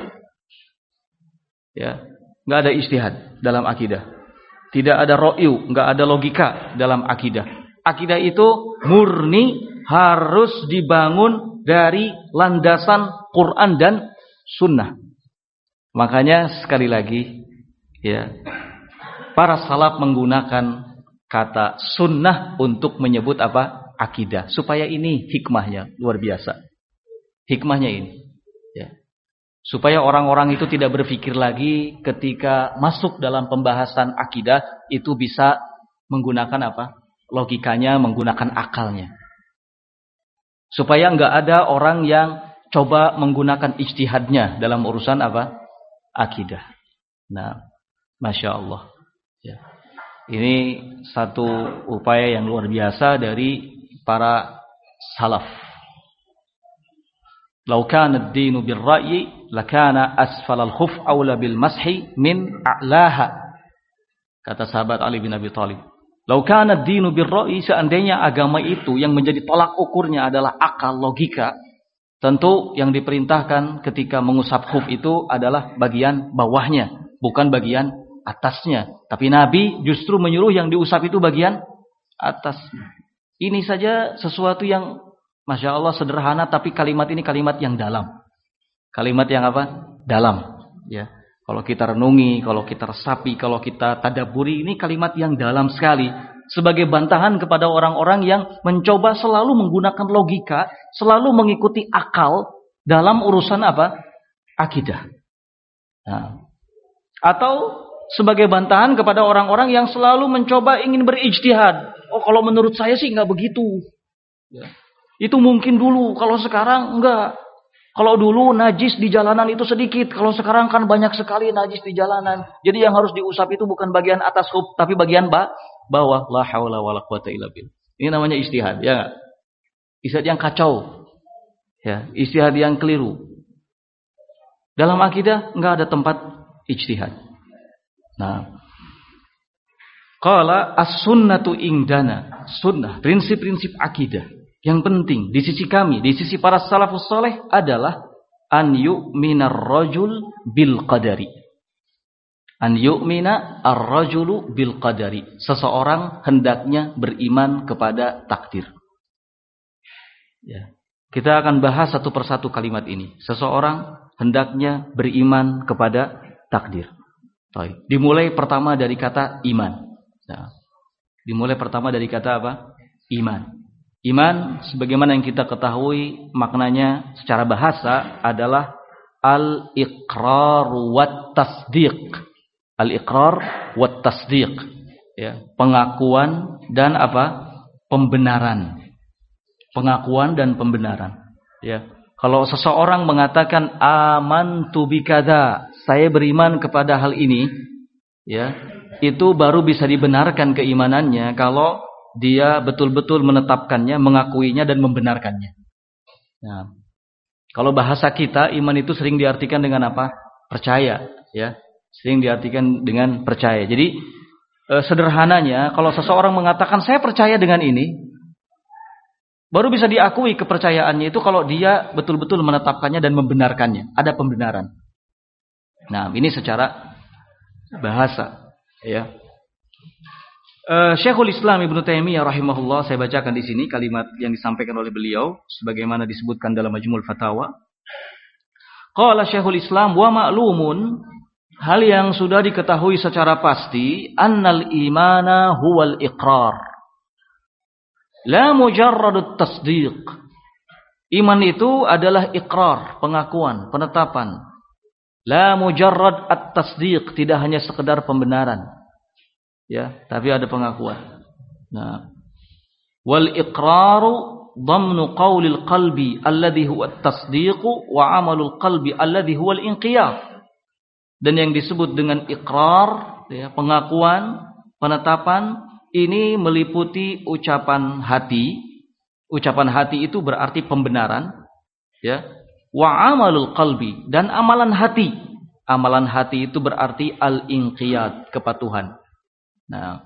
Ya, enggak ada ijtihad dalam akidah. Tidak ada ra'yu, enggak ada logika dalam akidah. Akidah itu murni harus dibangun dari landasan Quran dan Sunnah. Makanya sekali lagi, ya, para salaf menggunakan kata sunnah untuk menyebut apa? Akidah. Supaya ini hikmahnya luar biasa. Hikmahnya ini, ya. Supaya orang-orang itu tidak berpikir lagi ketika masuk dalam pembahasan akidah itu bisa menggunakan apa? Logikanya, menggunakan akalnya. Supaya enggak ada orang yang coba menggunakan ijtihadnya dalam urusan apa? Akidah. Nah, Masya Allah. Ya. Ini satu upaya yang luar biasa dari para salaf. Lau kana ad-dinu bir-ra'yi lakana asfal al-khuf aula bil mashi min a'laha. Kata sahabat Ali bin Abi Thalib. Lau kana ad-dinu bir-ra'yi, seandainya agama itu yang menjadi tolak ukurnya adalah akal, logika, tentu yang diperintahkan ketika mengusap khuf itu adalah bagian bawahnya, bukan bagian atasnya. Tapi Nabi justru menyuruh yang diusap itu bagian atasnya. Ini saja sesuatu yang Masya Allah sederhana, tapi kalimat ini kalimat yang dalam. Kalimat yang apa? Dalam. Ya. Kalau kita renungi, kalau kita resapi, kalau kita tadabburi, ini kalimat yang dalam sekali. Sebagai bantahan kepada orang-orang yang mencoba selalu menggunakan logika, selalu mengikuti akal dalam urusan apa? Akidah. Nah. Atau sebagai bantahan kepada orang-orang yang selalu mencoba ingin berijtihad. Oh, kalau menurut saya sih nggak begitu. Ya. Itu mungkin dulu, kalau sekarang enggak. Kalau dulu najis di jalanan itu sedikit, kalau sekarang kan banyak sekali najis di jalanan. Jadi yang harus diusap itu bukan bagian atas khuf, tapi bagian bawah. La haula wala quwata illa billah. Ini namanya ijtihad, ya enggak? Ijtihad yang kacau. Ya, ijtihad yang keliru. Dalam akidah enggak ada tempat ijtihad. Nah, qala as-sunnatu indana. Sunnah, prinsip-prinsip akidah yang penting di sisi kami, di sisi para salafus saleh adalah an yu'minar rajul bil qadari. An yu'mina ar-rajulu bil qadari. Seseorang hendaknya beriman kepada takdir. Ya. Kita akan bahas satu persatu kalimat ini. Seseorang hendaknya beriman kepada takdir. Baik. Dimulai pertama dari kata iman. Nah, dimulai pertama dari kata apa? Iman. Iman, sebagaimana yang kita ketahui maknanya secara bahasa adalah al-iqrar wat tasdiq. Al-iqrar wat tasdiq. Ya, pengakuan dan apa? Pembenaran. Pengakuan dan pembenaran. Ya. Kalau seseorang mengatakan amantu bikadza, saya beriman kepada hal ini, ya, itu baru bisa dibenarkan keimanannya kalau dia betul-betul menetapkannya, mengakuinya dan membenarkannya. Nah, kalau bahasa kita iman itu sering diartikan dengan apa? Percaya, ya. Sering diartikan dengan percaya. Jadi sederhananya kalau seseorang mengatakan saya percaya dengan ini, baru bisa diakui kepercayaannya itu kalau dia betul-betul menetapkannya dan membenarkannya. Ada pembenaran. Nah, ini secara bahasa, ya. Syekhul Islam Ibnu Taimiyah rahimahullah, saya bacakan di sini kalimat yang disampaikan oleh beliau sebagaimana disebutkan dalam Majmu'ul Fatawa. Qala Syekhul Islam wa ma'lumun, hal yang sudah diketahui secara pasti, annal imana huwal iqrar. La mujarradut tasdiq. Iman itu adalah iqrar, pengakuan, penetapan. La mujarrad at-tasdiq, tidak hanya sekedar pembenaran. Ya, tapi ada pengakuan. Nah, wal iqraru dhamnu qaulil qalbi alladhi huwa at-tasdiq wa amalul qalbi alladhi huwa al-inqiyad. Dan yang disebut dengan iqrar, ya, pengakuan, penetapan, ini meliputi ucapan hati. Ucapan hati itu berarti pembenaran, ya. Wa amalul qalbi, dan amalan hati. Amalan hati itu berarti al-inqiyad, kepatuhan. Nah,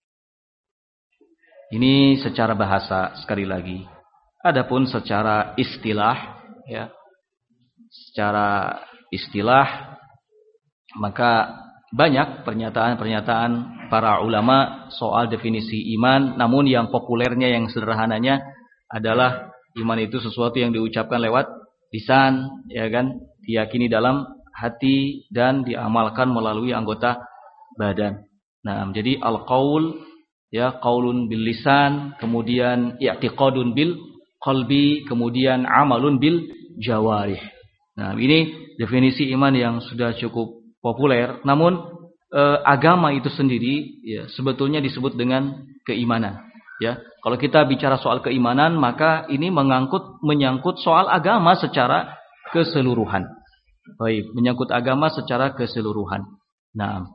ini secara bahasa sekali lagi. Adapun secara istilah, ya, secara istilah, maka banyak pernyataan-pernyataan para ulama soal definisi iman. Namun yang populernya, yang sederhananya adalah iman itu sesuatu yang diucapkan lewat lisan, ya kan, diyakini dalam hati dan diamalkan melalui anggota badan. Nah, jadi al-qaul, ya, qaulun bil lisan, kemudian i'tiqadun bil qalbi, kemudian amalun bil jawarih. Nah, ini definisi iman yang sudah cukup populer. Namun agama itu sendiri, ya, sebetulnya disebut dengan keimanan. Ya, kalau kita bicara soal keimanan, maka ini menyangkut soal agama secara keseluruhan. Baik, menyangkut agama secara keseluruhan. Nah,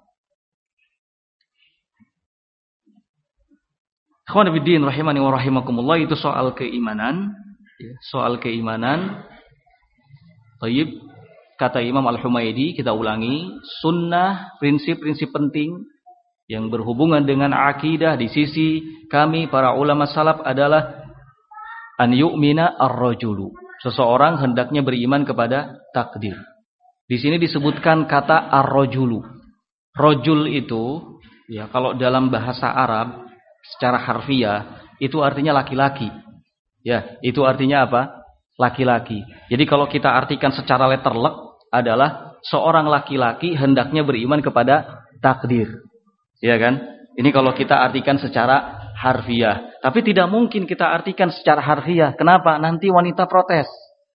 ikhwan fillah rahimani wa rahimakumullah, itu soal keimanan, ya, soal keimanan. Baik, kata Imam Al-Humaidi, kita ulangi, sunnah, prinsip-prinsip penting yang berhubungan dengan akidah di sisi kami para ulama salaf adalah an yu'mina ar-rajulu. Seseorang hendaknya beriman kepada takdir. Di sini disebutkan kata ar-rajulu. Rajul itu, ya, kalau dalam bahasa Arab secara harfiah itu artinya laki-laki. Ya, itu artinya apa? Laki-laki. Jadi kalau kita artikan secara letterlek adalah seorang laki-laki hendaknya beriman kepada takdir. Ya kan? Ini kalau kita artikan secara harfiah. Tapi tidak mungkin kita artikan secara harfiah. Kenapa? Nanti wanita protes.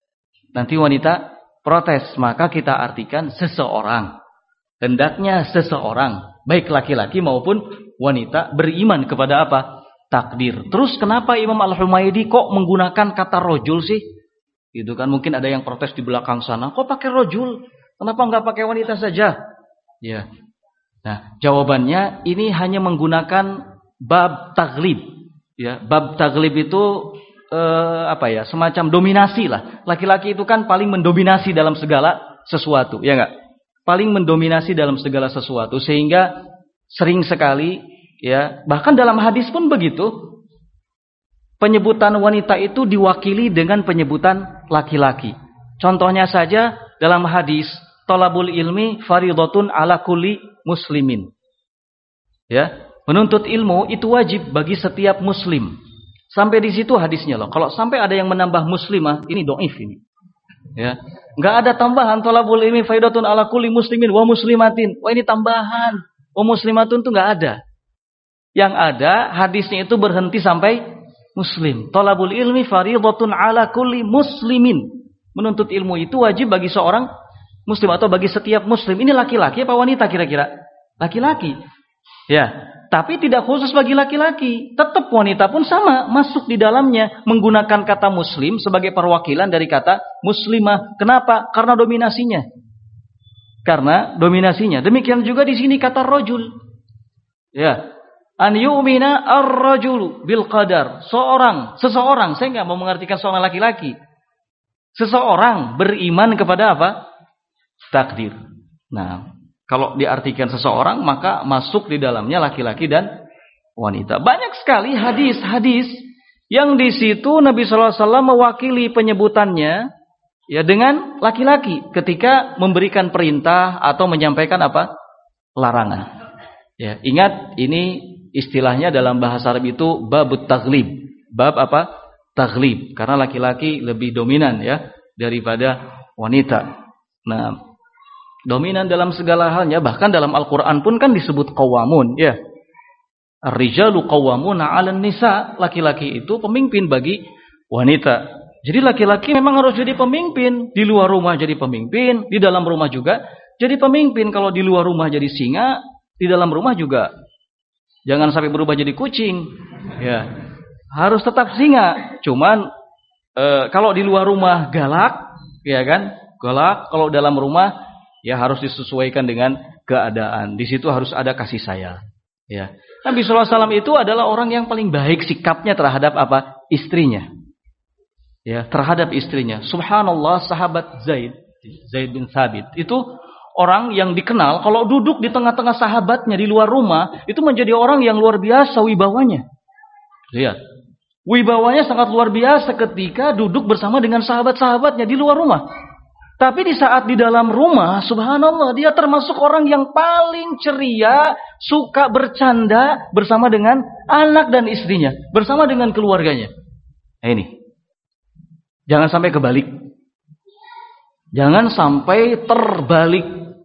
Maka kita artikan seseorang. Hendaknya seseorang, baik laki-laki maupun wanita, beriman kepada apa? Takdir. Terus kenapa Imam Al-Humaidi kok menggunakan kata rojul sih? Itu kan mungkin ada yang protes di belakang sana. Kok pakai rojul? Kenapa nggak pakai wanita saja? Ya. Nah, jawabannya ini hanya menggunakan bab taglib. Ya, bab taglib itu semacam dominasi lah. Laki-laki itu kan paling mendominasi dalam segala sesuatu, ya enggak? Paling mendominasi dalam segala sesuatu, sehingga sering sekali, ya, bahkan dalam hadis pun begitu. Penyebutan wanita itu diwakili dengan penyebutan laki-laki. Contohnya saja dalam hadis, thalabul ilmi faridatun ala kulli muslimin. Ya, menuntut ilmu itu wajib bagi setiap muslim. Sampai di situ hadisnya loh. Kalau sampai ada yang menambah muslimah, ini dhaif ini. Ya, enggak ada tambahan thalabul ilmi faridatun ala kulli muslimin wa muslimatin. Wah, ini tambahan. Wa muslimatun itu enggak ada. Yang ada hadisnya itu berhenti sampai muslim. Thalabul ilmi faridatun ala kulli muslimin. Menuntut ilmu itu wajib bagi seorang muslim atau bagi setiap muslim. Ini laki-laki apa wanita kira-kira? Laki-laki. Ya, tapi tidak khusus bagi laki-laki. Tetap wanita pun sama, masuk di dalamnya, menggunakan kata muslim sebagai perwakilan dari kata muslimah. Kenapa? Karena dominasinya. Demikian juga di sini kata rajul. Ya. An yu'mina ar-rajulu bil qadar. Seseorang, saya enggak mau mengartikan seorang laki-laki. Seseorang beriman kepada apa? Takdir. Nah, kalau diartikan seseorang, maka masuk di dalamnya laki-laki dan wanita. Banyak sekali hadis-hadis yang di situ Nabi sallallahu alaihi wasallam mewakili penyebutannya, ya, dengan laki-laki ketika memberikan perintah atau menyampaikan apa? Larangan. Ya, ingat ini istilahnya dalam bahasa Arab itu babut taglib. Bab apa? Taglib, karena laki-laki lebih dominan, ya, daripada wanita. Nah, dominan dalam segala halnya, bahkan dalam Al-Quran pun kan disebut qawamun, ya. Ar-rijalu qawwamuna 'alan nisa, laki-laki itu pemimpin bagi wanita. Jadi laki-laki memang harus jadi pemimpin, di luar rumah jadi pemimpin, di dalam rumah juga jadi pemimpin. Kalau di luar rumah jadi singa, di dalam rumah juga jangan sampai berubah jadi kucing, ya. Harus tetap singa. Cuman kalau di luar rumah galak, ya kan? Galak. Kalau dalam rumah, ya, harus disesuaikan dengan keadaan. Di situ harus ada kasih sayang. Ya. Nabi sallallahu alaihi wasallam itu adalah orang yang paling baik sikapnya terhadap apa? Istrinya. Ya, terhadap istrinya. Subhanallah, sahabat Zaid bin Thabit itu orang yang dikenal kalau duduk di tengah-tengah sahabatnya di luar rumah itu menjadi orang yang luar biasa wibawanya. Lihat. Wibawanya sangat luar biasa ketika duduk bersama dengan sahabat-sahabatnya di luar rumah. Tapi di saat di dalam rumah, subhanallah, dia termasuk orang yang paling ceria, suka bercanda bersama dengan anak dan istrinya, bersama dengan keluarganya. Nah, ini. Jangan sampai kebalik. Jangan sampai terbalik.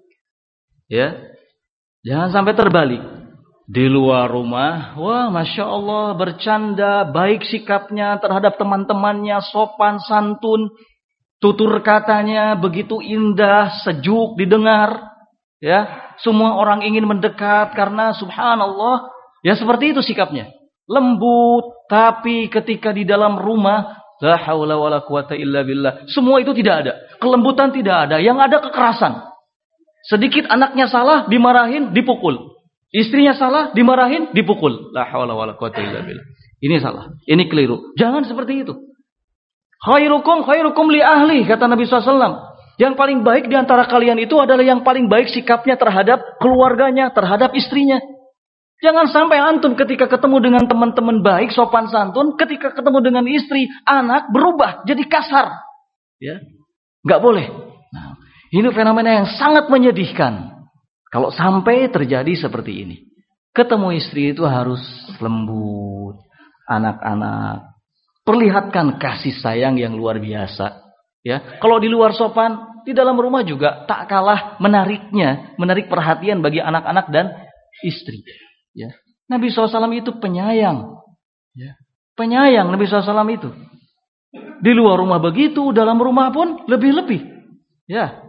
Ya. Jangan sampai terbalik. Di luar rumah, wah, Masya Allah, bercanda, baik sikapnya terhadap teman-temannya, sopan, santun, tutur katanya begitu indah, sejuk didengar, ya. Semua orang ingin mendekat karena subhanallah, ya, seperti itu sikapnya. lembut, tapi ketika di dalam rumah, la haula wala quwata illa billah, semua itu tidak ada. Kelembutan tidak ada, yang ada kekerasan. Sedikit anaknya salah, dimarahin, dipukul. Istrinya salah, dimarahin, dipukul. La haula wala quwata illa billah. Ini salah, ini keliru. Jangan seperti itu. Khairukum li ahli, kata Nabi SAW. Yang paling baik di antara kalian itu adalah yang paling baik sikapnya terhadap keluarganya, terhadap istrinya. Jangan sampai antum ketika ketemu dengan teman-teman baik, sopan santun, ketika ketemu dengan istri, anak, berubah jadi kasar. Ya, nggak boleh. Nah, ini fenomena yang sangat menyedihkan. Kalau sampai terjadi seperti ini. Ketemu istri itu harus lembut, anak-anak. Perlihatkan kasih sayang yang luar biasa. Ya, kalau di luar sopan, di dalam rumah juga tak kalah menarik perhatian bagi anak-anak dan istri. Ya, Nabi SAW itu penyayang. Ya, penyayang Nabi SAW itu. Di luar rumah begitu, dalam rumah pun lebih-lebih. Ya,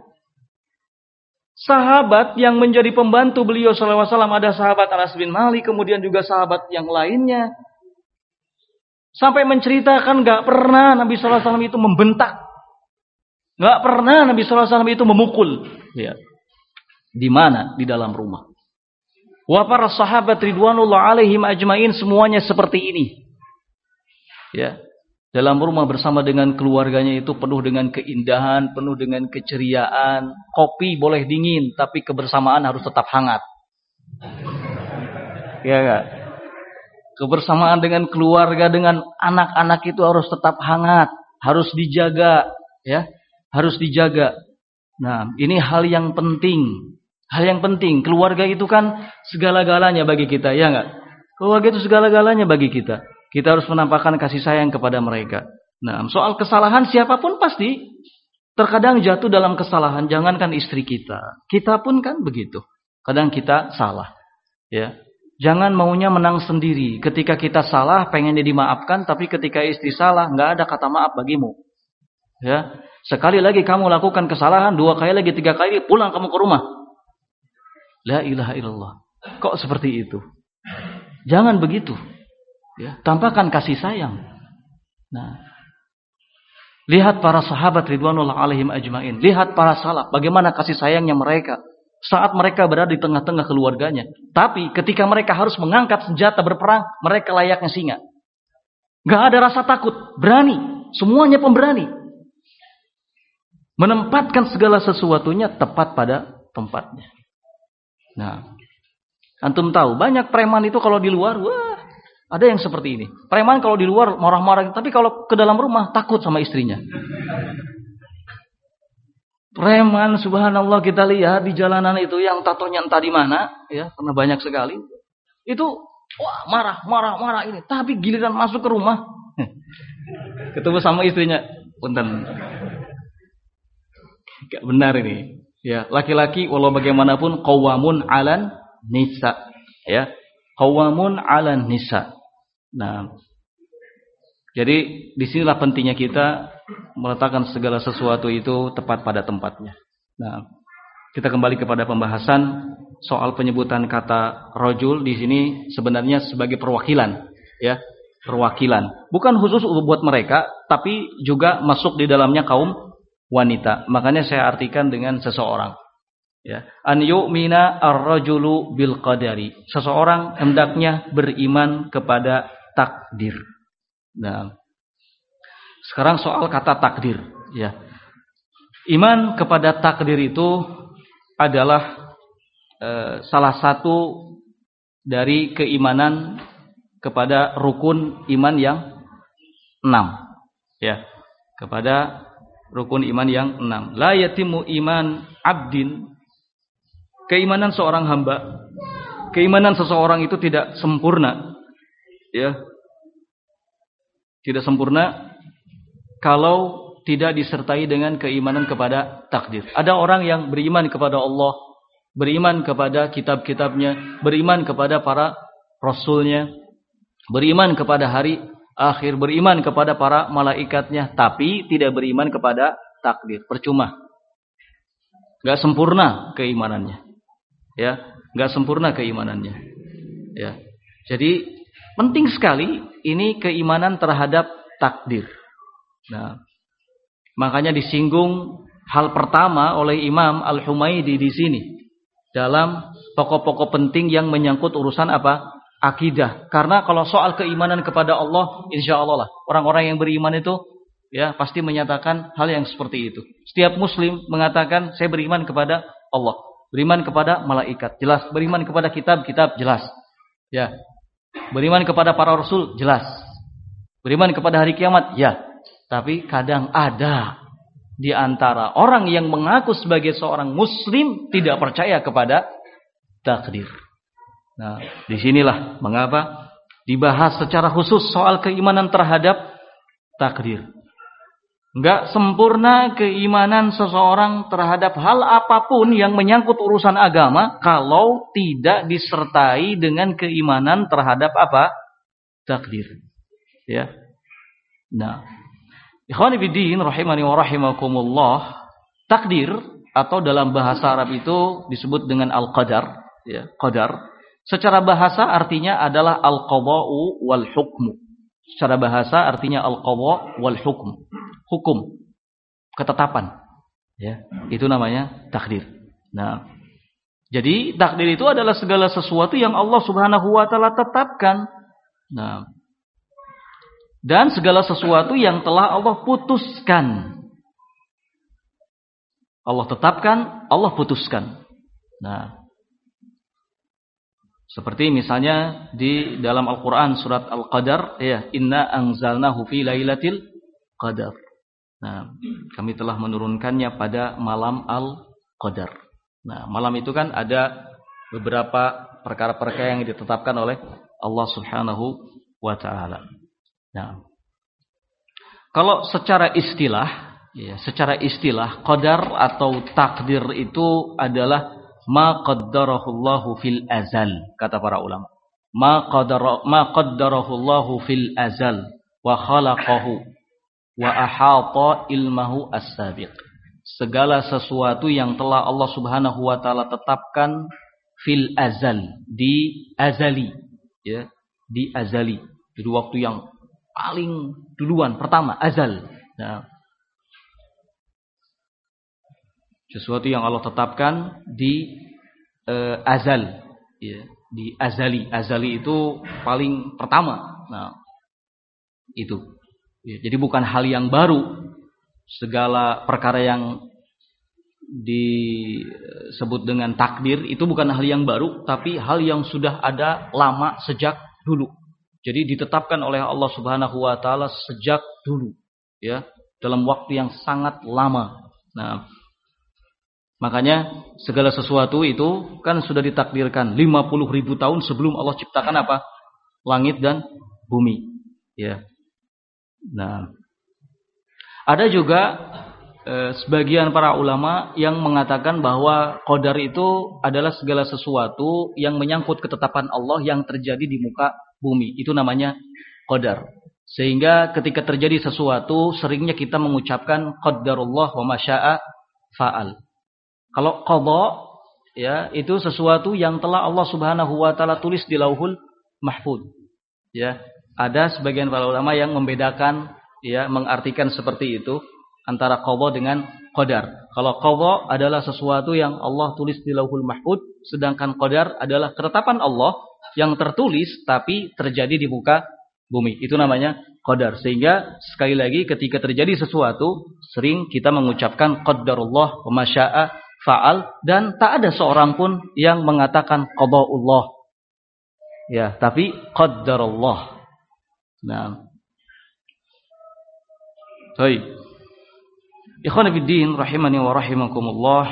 sahabat yang menjadi pembantu beliau SAW ada sahabat Anas bin Malik, kemudian juga sahabat yang lainnya. Sampai menceritakan gak pernah Nabi SAW itu membentak. Gak pernah Nabi SAW itu memukul. Ya. Di mana? Di dalam rumah. Wa para sahabat ridwanullah alaihim ajmain semuanya seperti ini. Ya. Dalam rumah bersama dengan keluarganya itu penuh dengan keindahan, penuh dengan keceriaan. Kopi boleh dingin, tapi kebersamaan harus tetap hangat. Ya gak? Kebersamaan dengan keluarga, dengan anak-anak itu harus tetap hangat, harus dijaga, ya, harus dijaga. Nah, ini hal yang penting, hal yang penting. Keluarga itu kan segala-galanya bagi kita, ya enggak? Keluarga itu segala-galanya bagi kita. Kita harus menampakkan kasih sayang kepada mereka. Nah, soal kesalahan siapapun pasti terkadang jatuh dalam kesalahan. Jangankan istri kita, kita pun kan begitu. Kadang kita salah, ya. Jangan maunya menang sendiri. Ketika kita salah, pengennya dimaafkan, tapi ketika istri salah, nggak ada kata maaf bagimu. Ya, sekali lagi kamu lakukan kesalahan, 2 kali lagi, 3 kali, pulang kamu ke rumah. La ilaha illallah. Kok seperti itu? Jangan begitu. Ya, tampakkan kasih sayang. Nah, lihat para sahabat ridwanullah alaihim ajmain. Lihat para salaf, bagaimana kasih sayangnya mereka. Saat mereka berada di tengah-tengah keluarganya. Tapi ketika mereka harus mengangkat senjata berperang, mereka layaknya singa. Gak ada rasa takut, berani. Semuanya pemberani. Menempatkan segala sesuatunya tepat pada tempatnya. Nah, antum tahu, banyak preman itu kalau di luar, wah, ada yang seperti ini. Preman kalau di luar marah-marah, tapi kalau ke dalam rumah takut sama istrinya. Preman, subhanallah, kita lihat di jalanan itu yang tatonya entah di mana, ya, karena banyak sekali. Itu wah, marah ini. Tapi giliran masuk ke rumah, ketemu sama istrinya, punten. Gak benar ini. Ya, laki-laki walau bagaimanapun qawwamun 'alan nisa, ya. Qawwamun 'alan nisa. Nah, jadi disinilah pentingnya kita meletakkan segala sesuatu itu tepat pada tempatnya. Nah, kita kembali kepada pembahasan soal penyebutan kata rajul di sini sebenarnya sebagai perwakilan, ya, perwakilan. Bukan khusus buat mereka, tapi juga masuk di dalamnya kaum wanita. Makanya saya artikan dengan seseorang. Ya, an yu'mina ar-rajulu bil qadari. Seseorang hendaknya beriman kepada takdir. Nah, sekarang soal kata takdir, ya. Iman kepada takdir itu adalah salah satu dari keimanan kepada rukun iman yang 6, ya. Kepada rukun iman yang 6. La yatimu iman abdin, keimanan seorang hamba, keimanan seseorang itu tidak sempurna, ya. Tidak sempurna kalau tidak disertai dengan keimanan kepada takdir. Ada orang yang beriman kepada Allah, beriman kepada kitab-kitabnya, beriman kepada para rasulnya, beriman kepada hari akhir, beriman kepada para malaikatnya, tapi tidak beriman kepada takdir. Percuma. Gak sempurna keimanannya. Ya, gak sempurna keimanannya. Ya. Jadi penting sekali ini keimanan terhadap takdir. Nah, makanya disinggung hal pertama oleh Imam Al-Humaidi di sini dalam pokok-pokok penting yang menyangkut urusan apa? Akidah. Karena kalau soal keimanan kepada Allah, insya Allah lah orang-orang yang beriman itu ya pasti menyatakan hal yang seperti itu. Setiap Muslim mengatakan saya beriman kepada Allah, beriman kepada malaikat, jelas. Beriman kepada kitab-kitab, jelas. Ya, beriman kepada para rasul, jelas. Beriman kepada hari kiamat, ya. Tapi kadang ada di antara orang yang mengaku sebagai seorang Muslim tidak percaya kepada takdir. Nah, disinilah mengapa dibahas secara khusus soal keimanan terhadap takdir. Enggak sempurna keimanan seseorang terhadap hal apapun yang menyangkut urusan agama kalau tidak disertai dengan keimanan terhadap apa? Takdir. Ya. Nah, ikhwani fiddin rahimani wa rahimakumullah, takdir atau dalam bahasa Arab itu disebut dengan al-qadar, ya, qadar. Secara bahasa artinya adalah al-qada'u wal hukmu. Secara bahasa artinya al-qada' wal hukm. Hukum, ketetapan. Ya, itu namanya takdir. Nah, jadi takdir itu adalah segala sesuatu yang Allah Subhanahu wa taala tetapkan. Nah, dan segala sesuatu yang telah Allah putuskan. Allah tetapkan, Allah putuskan. Nah, seperti misalnya di dalam Al-Quran surat Al-Qadar, ya, inna anzalnahu fi lailatul qadar. Nah, kami telah menurunkannya pada malam Al-Qadar. Nah, malam itu kan ada beberapa perkara-perkara yang ditetapkan oleh Allah Subhanahu wa taala. Nah, kalau secara istilah, ya, secara istilah qadar atau takdir itu adalah ma qaddarahullahu fil azal, kata para ulama. Ma qaddarahullahu fil azal wa khalaqahu wa ahata ilmahu as-sabiq. Segala sesuatu yang telah Allah Subhanahu wa taala tetapkan fil azal, di azali, ya, di azali. Jadi waktu yang paling duluan, pertama azal. Nah, sesuatu yang Allah tetapkan di azal, ya, di azali. Azali itu paling pertama. Nah, itu. Ya, jadi bukan hal yang baru. Segala perkara yang disebut dengan takdir itu bukan hal yang baru, tapi hal yang sudah ada lama sejak dulu. Jadi ditetapkan oleh Allah Subhanahu wa taala sejak dulu, ya, dalam waktu yang sangat lama. Nah, makanya segala sesuatu itu kan sudah ditakdirkan 50.000 tahun sebelum Allah ciptakan apa? Langit dan bumi. Ya. Nah, ada juga sebagian para ulama yang mengatakan bahwa qadar itu adalah segala sesuatu yang menyangkut ketetapan Allah yang terjadi di muka bumi. Itu namanya qadar. Sehingga ketika terjadi sesuatu seringnya kita mengucapkan qaddarullah wa ma syaa fa'al. Kalau qadha, ya, itu sesuatu yang telah Allah Subhanahu wa taala tulis di Lauhul Mahfuz. Ya, ada sebagian para ulama yang membedakan, ya, mengartikan seperti itu antara qadha dengan qadar. Kalau qadha adalah sesuatu yang Allah tulis di Lauhul Mahfuz, sedangkan qadar adalah ketetapan Allah yang tertulis tapi terjadi di muka bumi. Itu namanya qadar. Sehingga sekali lagi ketika terjadi sesuatu sering kita mengucapkan qaddarullah wa ma syaa fa'al, dan tak ada seorang pun yang mengatakan qada'ullah, ya, tapi qaddarullah. Nah, baik, ikhwan fillah rahimani wa rahimakumullah.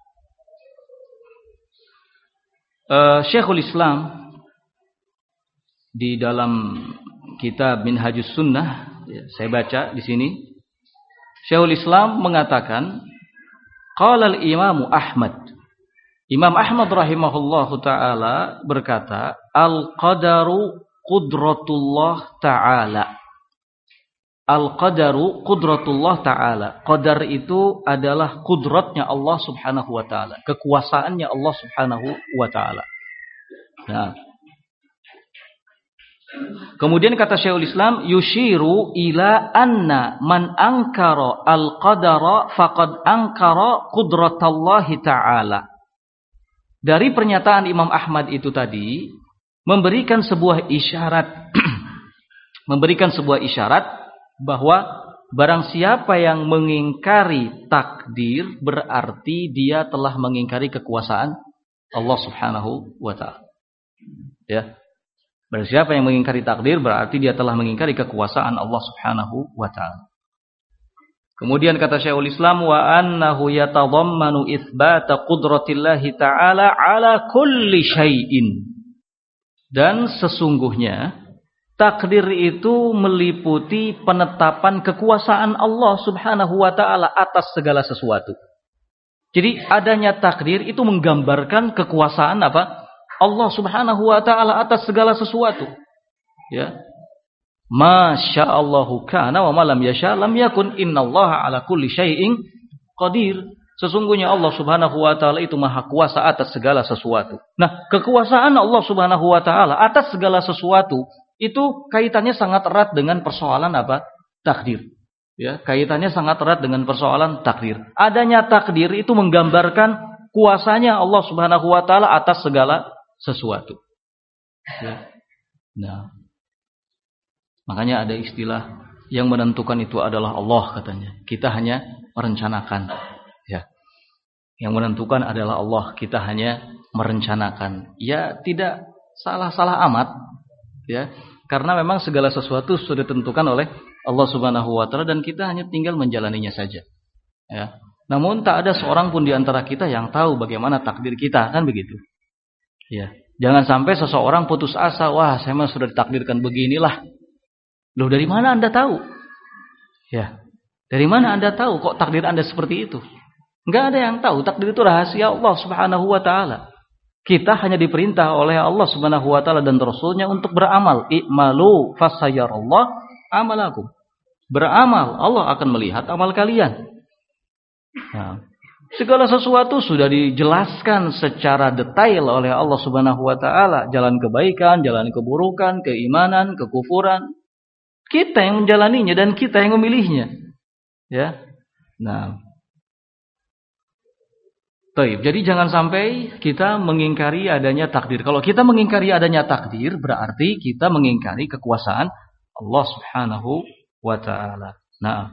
Syekhul Islam di dalam kitab Minhajus Sunnah, ya, saya baca di sini, Syekhul Islam mengatakan, qala al-Imam Ahmad. Imam Ahmad rahimahullahu taala berkata, al-qadaru qudratullah taala. Al-qadaru qudratullah taala. Qadar itu adalah kudratnya Allah Subhanahu wa taala, kekuasaannya Allah Subhanahu wa taala. Nah, Kemudian kata Syekhul Islam, yushiru ila anna man ankara al-qadara faqad ankara qudratallahi ta'ala. Dari pernyataan Imam Ahmad itu tadi memberikan sebuah isyarat bahwa barang siapa yang mengingkari takdir berarti dia telah mengingkari kekuasaan Allah Subhanahu wa taala. Ya. Barang siapa yang mengingkari takdir berarti dia telah mengingkari kekuasaan Allah Subhanahu wa taala. Kemudian kata Syekhul Islam wa annahu yatadhammanu itsbata qudratillahi ta'ala ala kulli syai'in. Dan sesungguhnya takdir itu meliputi penetapan kekuasaan Allah Subhanahu wa taala atas segala sesuatu. Jadi adanya takdir itu menggambarkan kekuasaan apa? Allah Subhanahu wa taala atas segala sesuatu. Ya. Masyaallahu kana wa ma lam yasha lam yakun, innallaha ala kulli syai'in qadir. Sesungguhnya Allah Subhanahu wa taala itu maha kuasa atas segala sesuatu. Nah, kekuasaan Allah Subhanahu wa taala atas segala sesuatu itu kaitannya sangat erat dengan persoalan apa? Takdir. Ya, kaitannya sangat erat dengan persoalan takdir. Adanya takdir itu menggambarkan kuasanya Allah Subhanahu wa taala atas segala sesuatu. Ya. Nah, makanya ada istilah yang menentukan itu adalah Allah katanya. Kita hanya merencanakan. Ya. Yang menentukan adalah Allah. Kita hanya merencanakan. Ya, tidak salah-salah amat. Ya. Karena memang segala sesuatu sudah ditentukan oleh Allah Subhanahu wa taala dan kita hanya tinggal menjalaninya saja. Ya. Namun tak ada seorang pun di antara kita yang tahu bagaimana takdir kita, kan begitu. Ya, jangan sampai seseorang putus asa, wah saya mah sudah ditakdirkan beginilah. Loh, dari mana Anda tahu? Ya, dari mana Anda tahu kok takdir Anda seperti itu? Enggak ada yang tahu, takdir itu rahasia Allah Subhanahu wa taala. Kita hanya diperintah oleh Allah Subhanahu wa taala dan Rasulnya untuk beramal. I'malu fasayarallah amalakum. Beramal, Allah akan melihat amal kalian. Nah, segala sesuatu sudah dijelaskan secara detail oleh Allah Subhanahu wa taala, jalan kebaikan, jalan keburukan, keimanan, kekufuran. Kita yang menjalaninya dan kita yang memilihnya. Ya. Nah. Baik, jadi jangan sampai kita mengingkari adanya takdir. Kalau kita mengingkari adanya takdir berarti kita mengingkari kekuasaan Allah Subhanahu wa taala. Nah.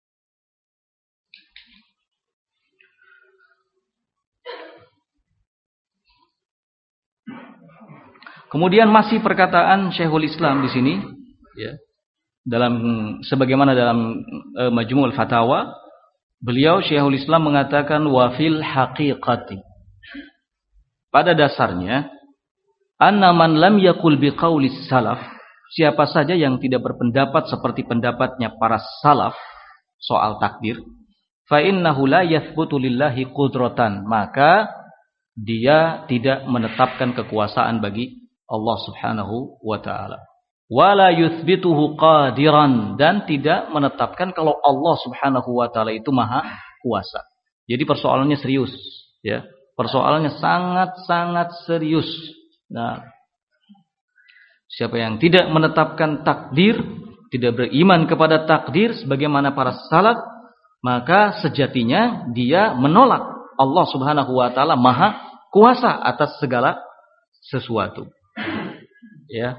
Kemudian masih perkataan Syekhul Islam di sini, ya, sebagaimana dalam Majmu'ul Fatawa, beliau Syekhul Islam mengatakan wa fil haqiqati. Pada dasarnya, anna man lam yaqul biqaulis salaf, siapa saja yang tidak berpendapat seperti pendapatnya para salaf soal takdir, fa innahu la yathbutu lillahi qudratan, maka dia tidak menetapkan kekuasaan bagi Allah Subhanahu wa taala. Wala yuthbituhu qadiran, dan tidak menetapkan kalau Allah Subhanahu wa taala itu maha kuasa. Jadi persoalannya serius, ya. Persoalannya sangat-sangat serius. Nah, siapa yang tidak menetapkan takdir, tidak beriman kepada takdir sebagaimana para salaf, maka sejatinya dia menolak Allah Subhanahu wa taala maha kuasa atas segala sesuatu. Ya.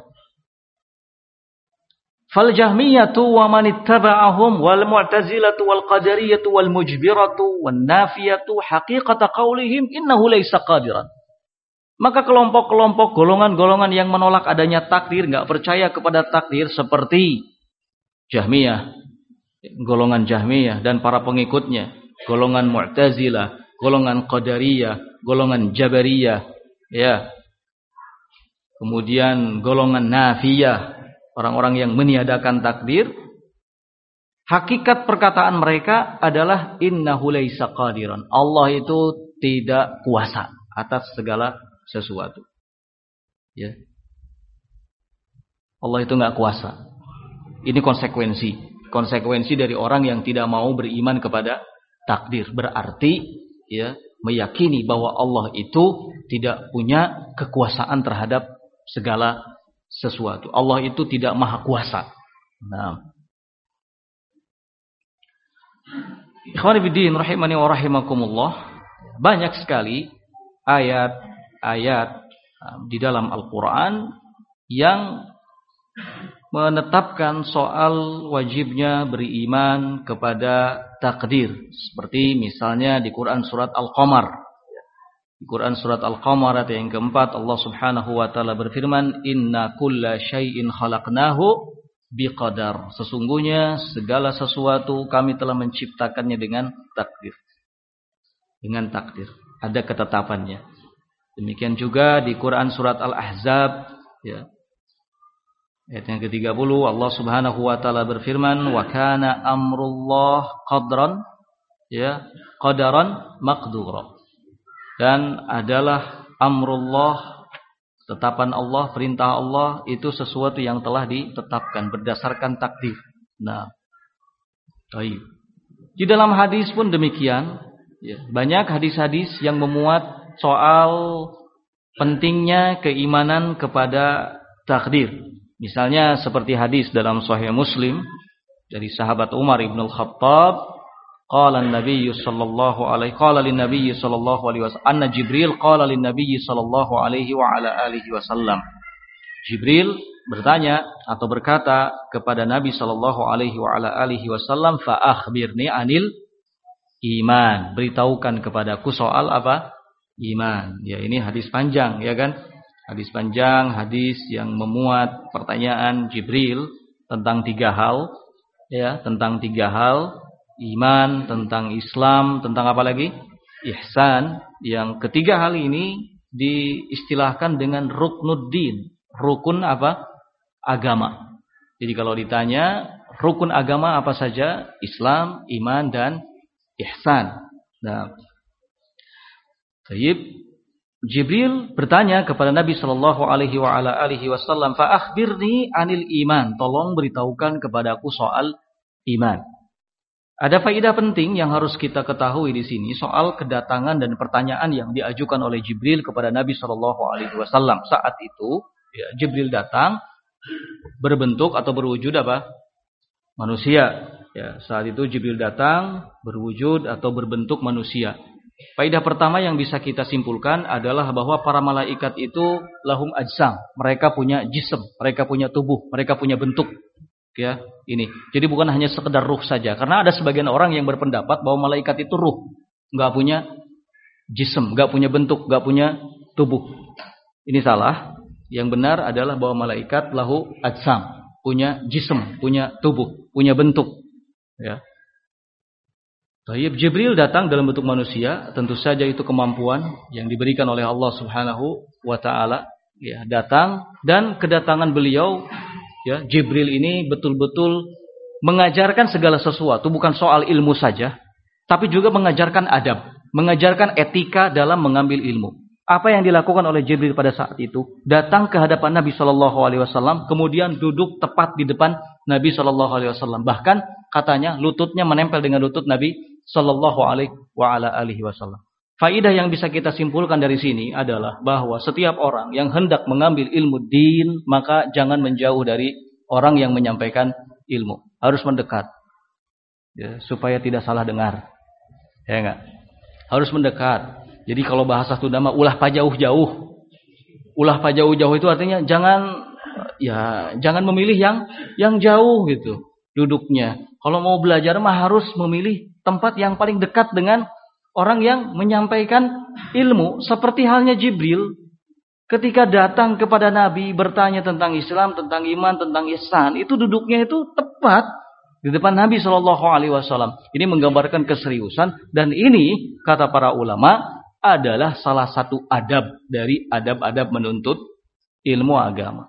Fal jahmiyatu wa man ittaba'ahum wal mu'tazilatu wal qadariyatu wal mujbiratu wan nafiyatu haqiqata qaulihim innahu laysa qadiran. Maka kelompok-kelompok golongan-golongan yang menolak adanya takdir, enggak percaya kepada takdir seperti Jahmiyah, golongan Jahmiyah dan para pengikutnya, golongan Mu'tazilah, golongan Qadariyah, golongan Jabariyah, ya. Kemudian golongan Nafiyah, orang-orang yang meniadakan takdir. Hakikat perkataan mereka adalah innahu laisa qadiran. Allah itu tidak kuasa atas segala sesuatu. Ya. Allah itu enggak kuasa. Ini konsekuensi dari orang yang tidak mau beriman kepada takdir. Berarti ya, meyakini bahwa Allah itu tidak punya kekuasaan terhadap segala sesuatu. Allah itu tidak maha kuasa. Nah, ikhwan fillah rahimani wa rahimakumullah, banyak sekali ayat-ayat di dalam Al-Quran yang menetapkan soal wajibnya beriman kepada takdir. Seperti misalnya di Quran surat Al-Qamar. Di Quran surat Al-Qamar ayat yang keempat, Allah Subhanahu wa taala berfirman, "Inna kulla syai'in khalaqnahu biqadar." Sesungguhnya segala sesuatu kami telah menciptakannya dengan takdir. Dengan takdir, ada ketetapannya. Demikian juga di Quran surat Al-Ahzab, ya. Ayat yang ke-30, Allah Subhanahu wa taala berfirman, "Wa kana amrullah qadran," ya, qadaran maqdura. Dan adalah amrullah, tetapan Allah, perintah Allah itu sesuatu yang telah ditetapkan berdasarkan takdir. Nah, baik. Di dalam hadis pun demikian, ya, banyak hadis-hadis yang memuat soal pentingnya keimanan kepada takdir. Misalnya seperti hadis dalam Sahih Muslim dari sahabat Umar ibn al-Khattab, qala an-nabiy sallallahu alaihi wasallam, anna Jibril qala lin-nabiy sallallahu alaihi wa ala alihi wasallam. Jibril bertanya atau berkata kepada Nabi sallallahu alaihi wa ala alihi wasallam, fa akhbirni anil iman. Beritahukan kepadaku soal apa? Iman. Ya, ini hadis panjang, ya kan? Hadis panjang, hadis yang memuat pertanyaan Jibril tentang 3 hal, ya, tentang 3 hal, iman, tentang Islam, tentang apa lagi? Ihsan. Yang ketiga hal ini diistilahkan dengan ruknuddin. Rukun apa? Agama. Jadi kalau ditanya rukun agama apa saja? Islam, iman, dan ihsan. Nah, baik. Jibril bertanya kepada Nabi sallallahu alaihi wa ala alihi wasallam, fa akhbirni anil iman. Tolong beritahukan kepadaku soal iman. Ada faedah penting yang harus kita ketahui di sini soal kedatangan dan pertanyaan yang diajukan oleh Jibril kepada Nabi sallallahu alaihi wasallam. Saat itu, ya, Jibril datang berbentuk atau berwujud apa? Manusia. Ya, saat itu Jibril datang berwujud atau berbentuk manusia. Faedah pertama yang bisa kita simpulkan adalah bahwa para malaikat itu lahum ajsam, mereka punya jism, mereka punya tubuh, mereka punya bentuk. Ya, ini. Jadi bukan hanya sekedar ruh saja, karena ada sebagian orang yang berpendapat bahwa malaikat itu ruh, enggak punya jism, enggak punya bentuk, enggak punya tubuh. Ini salah. Yang benar adalah bahwa malaikat lahu ajsam, punya jism, punya tubuh, punya bentuk. Ya. Tayyib, Jibril datang dalam bentuk manusia, tentu saja itu kemampuan yang diberikan oleh Allah Subhanahu wa taala, ya, datang, dan kedatangan beliau, ya, Jibril ini betul-betul mengajarkan segala sesuatu, bukan soal ilmu saja, tapi juga mengajarkan adab, mengajarkan etika dalam mengambil ilmu. Apa yang dilakukan oleh Jibril pada saat itu? Datang ke hadapan Nabi sallallahu alaihi wasallam, kemudian duduk tepat di depan Nabi sallallahu alaihi wasallam. Bahkan katanya lututnya menempel dengan lutut Nabi sallallahu alaihi wa ala alihi wasallam. Faidah yang bisa kita simpulkan dari sini adalah bahwa setiap orang yang hendak mengambil ilmu din, maka jangan menjauh dari orang yang menyampaikan ilmu. Harus mendekat, ya, supaya tidak salah dengar. Ya enggak? Harus mendekat. Jadi kalau bahasa Sunda mah ulah pa jauh-jauh. Ulah pa jauh-jauh itu artinya jangan memilih yang jauh gitu duduknya. Kalau mau belajar mah harus memilih tempat yang paling dekat dengan orang yang menyampaikan ilmu. Seperti halnya Jibril ketika datang kepada Nabi bertanya tentang Islam, tentang iman, tentang ihsan, itu duduknya itu tepat di depan Nabi sallallahu alaihi wasallam. Ini menggambarkan keseriusan, dan ini kata para ulama adalah salah satu adab dari adab-adab menuntut ilmu agama.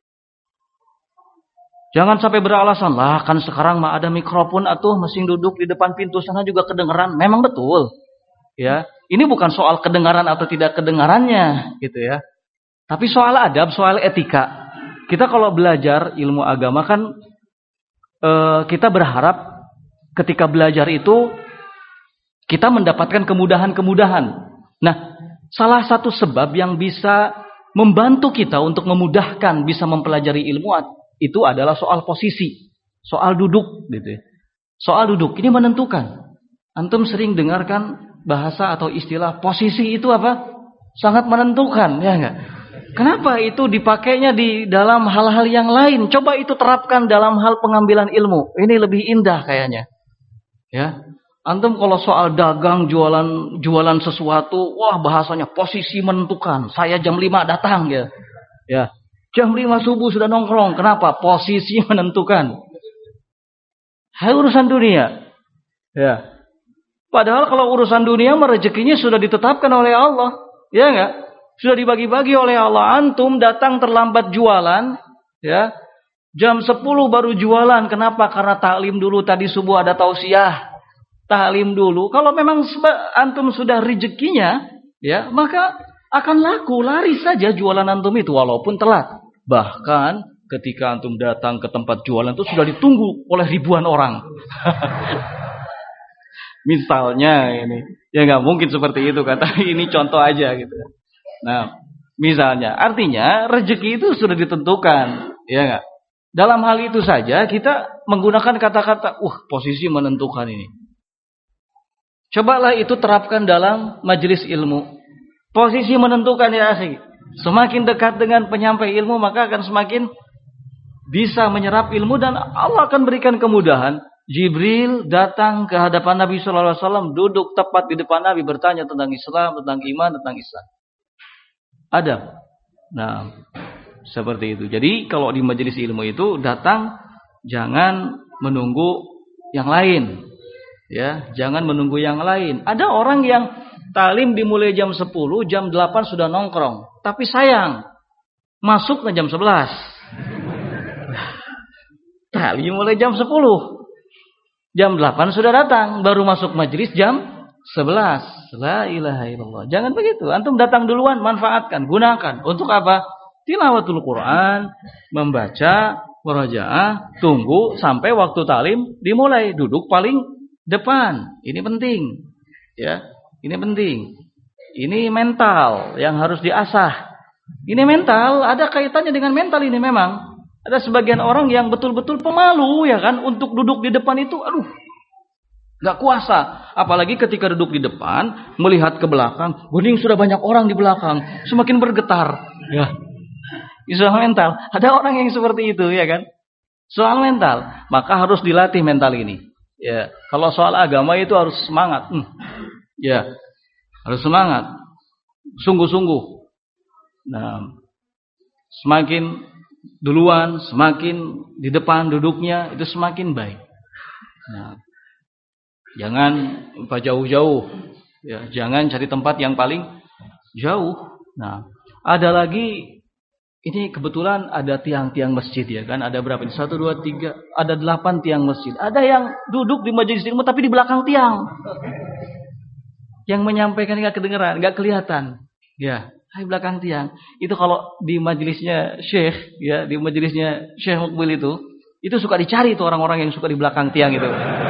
Jangan sampai beralasan, lah kan sekarang mah ada mikrofon atuh, mesin duduk di depan pintu sana juga kedengeran. Memang betul. Ya, ini bukan soal kedengaran atau tidak kedengarannya, gitu ya. Tapi soal adab, soal etika. Kita kalau belajar ilmu agama kan kita berharap ketika belajar itu kita mendapatkan kemudahan-kemudahan. Nah, salah satu sebab yang bisa membantu kita untuk memudahkan bisa mempelajari ilmu itu adalah soal posisi, soal duduk gitu ya. Soal duduk ini menentukan. Antum sering dengarkan bahasa atau istilah posisi itu apa? Sangat menentukan, ya enggak? Kenapa itu dipakainya di dalam hal-hal yang lain? Coba itu terapkan dalam hal pengambilan ilmu. Ini lebih indah kayaknya. Ya. Antum kalau soal dagang, jualan sesuatu, wah bahasanya posisi menentukan. Saya jam 5 datang ya. Ya. Jam 5 subuh sudah nongkrong. Kenapa? Posisi menentukan. Hai urusan dunia. Ya. Padahal kalau urusan dunia rezekinya sudah ditetapkan oleh Allah. Ya enggak? Sudah dibagi-bagi oleh Allah. Antum datang terlambat jualan, ya. Jam 10 baru jualan. Kenapa? Karena taklim dulu tadi subuh ada tausiah. Taklim dulu. Kalau memang antum sudah rezekinya, ya, maka akan laku, laris saja jualan antum itu walaupun telat. Bahkan ketika antum datang ke tempat jualan itu sudah ditunggu oleh ribuan orang. Misalnya ini, ya nggak mungkin seperti itu kata ini contoh aja gitu. Nah, misalnya, artinya rezeki itu sudah ditentukan, ya nggak? Dalam hal itu saja kita menggunakan kata-kata, posisi menentukan ini. Cobalah itu terapkan dalam majelis ilmu. Posisi menentukan ya akhi. Semakin dekat dengan penyampai ilmu maka akan semakin bisa menyerap ilmu dan Allah akan berikan kemudahan. Jibril datang ke hadapan Nabi sallallahu alaihi wasallam, duduk tepat di depan Nabi bertanya tentang Islam, tentang iman, tentang ihsan. Adab. Nah, seperti itu. Jadi kalau di majelis ilmu itu datang jangan menunggu yang lain. Ya, jangan menunggu yang lain. Ada orang yang talim dimulai jam 10, jam 8 sudah nongkrong. Tapi sayang, masuknya jam 11. Talim mulai jam 10. Jam 8 sudah datang, baru masuk majelis jam 11. La ilaha illallah. Jangan begitu. Antum datang duluan, manfaatkan, gunakan. Untuk apa? Tilawatul Quran, membaca, murajaah, tunggu sampai waktu talim dimulai. Duduk paling depan. Ini penting. Ya, ini penting. Ini mental yang harus diasah. Ini mental, ada kaitannya dengan mental ini memang. Ada sebagian orang yang betul-betul pemalu ya kan untuk duduk di depan itu, enggak kuasa. Apalagi ketika duduk di depan, melihat ke belakang, bening sudah banyak orang di belakang, semakin bergetar. Ya. Soal mental. Ada orang yang seperti itu ya kan? Soal mental, maka harus dilatih mental ini. Ya, kalau soal agama itu harus semangat. Ya, harus semangat. Sungguh-sungguh. Nah, semakin duluan, semakin di depan duduknya itu semakin baik. Nah, jangan jauh-jauh. Ya, jangan cari tempat yang paling jauh. Nah, ada lagi. Ini kebetulan ada tiang-tiang masjid ya kan. Ada berapa? 1, 2, 3. Ada 8 tiang masjid. Ada yang duduk di majelis ilmu tapi di belakang tiang. Yang menyampaikan gak kedengeran, gak kelihatan. Ya, di belakang tiang. Itu kalau di majelisnya Syekh, ya, di majelisnya Syekh Mukbil itu suka dicari itu orang-orang yang suka di belakang tiang itu.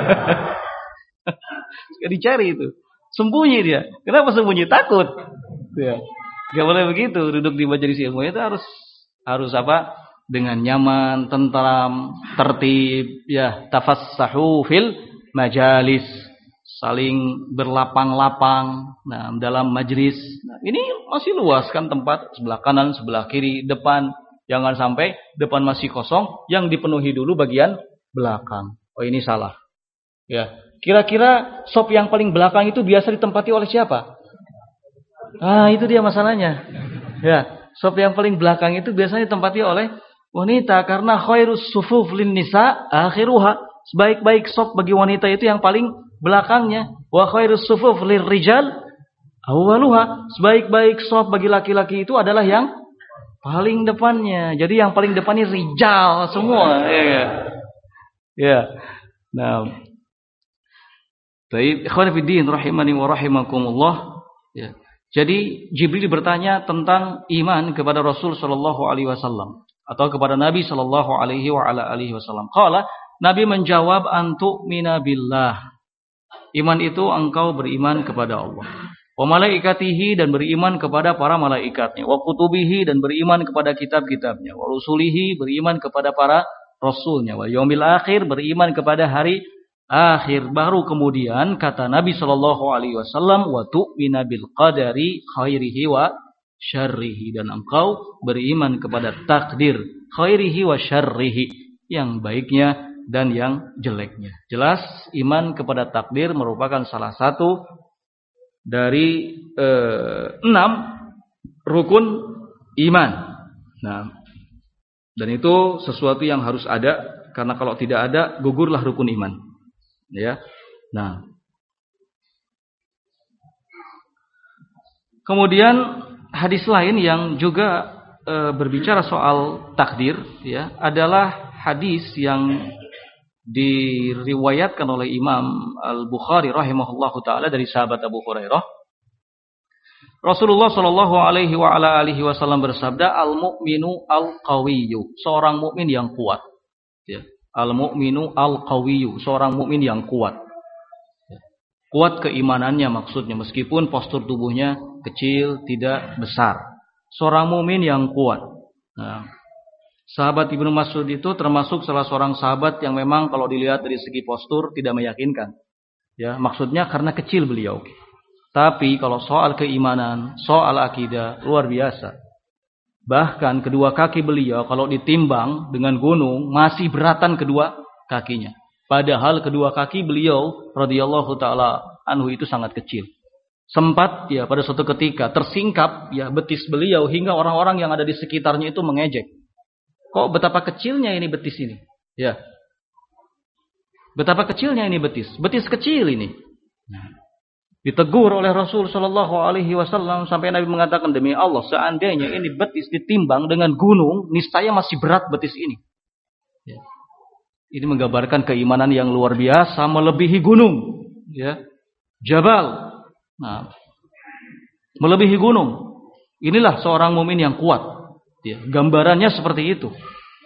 Suka dicari itu. Sembunyi dia. Kenapa sembunyi? Takut. Ya. Gak boleh begitu. Duduk di majelis ilmu itu harus apa? Dengan nyaman, tentram, tertib, ya, tafassahu fil majalis, saling berlapang-lapang. Nah, dalam majelis. Nah, ini masih luas kan tempat sebelah kanan, sebelah kiri, depan. Jangan sampai depan masih kosong, yang dipenuhi dulu bagian belakang. Oh, ini salah. Ya, kira-kira sop yang paling belakang itu biasa ditempati oleh siapa? Itu dia masalahnya. Ya. Sop yang paling belakang itu biasanya ditempati oleh wanita karena khairus sufuf lin nisa akhiruha. Sebaik-baik sop bagi wanita itu yang paling belakangnya. Wa khairus sufuf lirrijal awwaluha. Sebaik-baik sop bagi laki-laki itu adalah yang paling depannya. Jadi yang paling depannya rijal semua. Ya. Nah. Baik, ikhwan fillah rahimani wa rahimakumullah. Ya. Jadi Jibril bertanya tentang iman kepada Rasul sallallahu alaihi wasallam atau kepada Nabi sallallahu alaihi wasallam. Qala, Nabi menjawab antu'mina billah. Iman itu engkau beriman kepada Allah. wa malaikatihi dan beriman kepada para malaikatnya, wa kutubihi dan beriman kepada kitab-kitabnya, wa rusulihi beriman kepada para rasulnya, wa yaumil akhir beriman kepada hari akhir. Baru kemudian kata Nabi sallallahu alaihi wasallam, wa tu'mina bil qadari khairihi wa syarrihi, dan engkau beriman kepada takdir khairihi wa syarrihi, yang baiknya dan yang jeleknya. Jelas iman kepada takdir merupakan salah satu dari 6 rukun iman. Nah, dan itu sesuatu yang harus ada, karena kalau tidak ada gugurlah rukun iman. Ya. Nah, kemudian hadis lain yang juga berbicara soal takdir, ya, adalah hadis yang diriwayatkan oleh Imam Al-Bukhari rahimahullahu taala dari sahabat Abu Hurairah. Rasulullah sallallahu alaihi wa ala alihi wasallam bersabda, al-mu'minu al-qawiyyu, seorang mukmin yang kuat. Ya. Al-mu'minu al-qawiyyu, seorang mukmin yang kuat. Ya. Kuat keimanannya maksudnya, meskipun postur tubuhnya kecil, tidak besar. Seorang mukmin yang kuat. Nah, sahabat Ibnu Mas'ud itu termasuk salah seorang sahabat yang memang kalau dilihat dari segi postur tidak meyakinkan. Ya, maksudnya karena kecil beliau. Tapi kalau soal keimanan, soal akidah, luar biasa. Bahkan kedua kaki beliau kalau ditimbang dengan gunung masih beratan kedua kakinya. Padahal kedua kaki beliau radhiyallahu taala anhu itu sangat kecil. Sempat ya pada suatu ketika tersingkap ya betis beliau, hingga orang-orang yang ada di sekitarnya itu mengejek. Kok betapa kecilnya ini betis ini? Ya. Betapa kecilnya ini betis. Betis kecil ini. Nah, ditegur oleh Rasul sallallahu alaihi wasallam sampai Nabi mengatakan, demi Allah, seandainya ini betis ditimbang dengan gunung, niscaya masih berat betis ini. Ya. Ini menggambarkan keimanan yang luar biasa, melebihi gunung, ya. Jabal. Nah, melebihi gunung. Inilah seorang mukmin yang kuat. Ya, gambarannya seperti itu.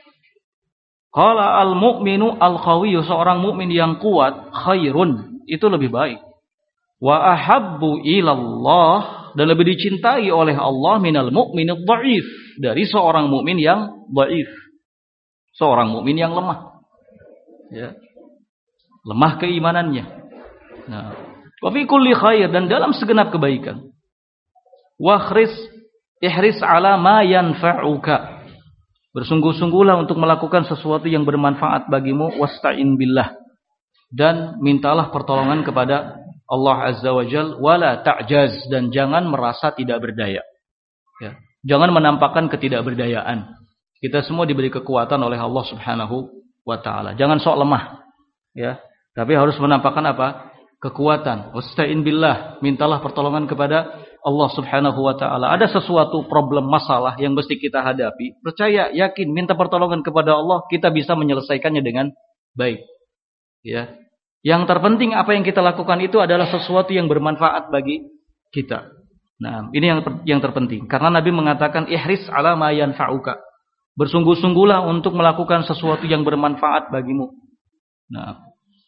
Qala al-mu'minu al-qawiyyu, seorang mukmin yang kuat, khairun, itu lebih baik. Wa ahabbu ilallah, dan lebih dicintai oleh Allah minal mu'minid dhaif, dari seorang mukmin yang dhaif. Seorang mukmin yang lemah. Ya. Lemah keimanannya. Nah, wa fi kulli khair, dan dalam segenap kebaikan. Wa ihris ala ma yanfa'uka, bersungguh-sungguhlah untuk melakukan sesuatu yang bermanfaat bagimu, wasta'in billah, dan mintalah pertolongan kepada Allah Azza wa Jal, wala ta'jaz, dan jangan merasa tidak berdaya. Ya. Jangan menampakkan ketidakberdayaan. Kita semua diberi kekuatan oleh Allah Subhanahu wa taala. Jangan sok lemah. Ya. Tapi harus menampakkan apa? Kekuatan. Wasta'in billah, mintalah pertolongan kepada Allah Subhanahu wa taala. Ada sesuatu problem, masalah yang mesti kita hadapi, percaya, yakin, minta pertolongan kepada Allah, kita bisa menyelesaikannya dengan baik. Ya. Yang terpenting apa yang kita lakukan itu adalah sesuatu yang bermanfaat bagi kita. Nah, ini yang terpenting. Karena Nabi mengatakan ihris ala ma yanfa'uka. Bersungguh-sungguhlah untuk melakukan sesuatu yang bermanfaat bagimu. Nah,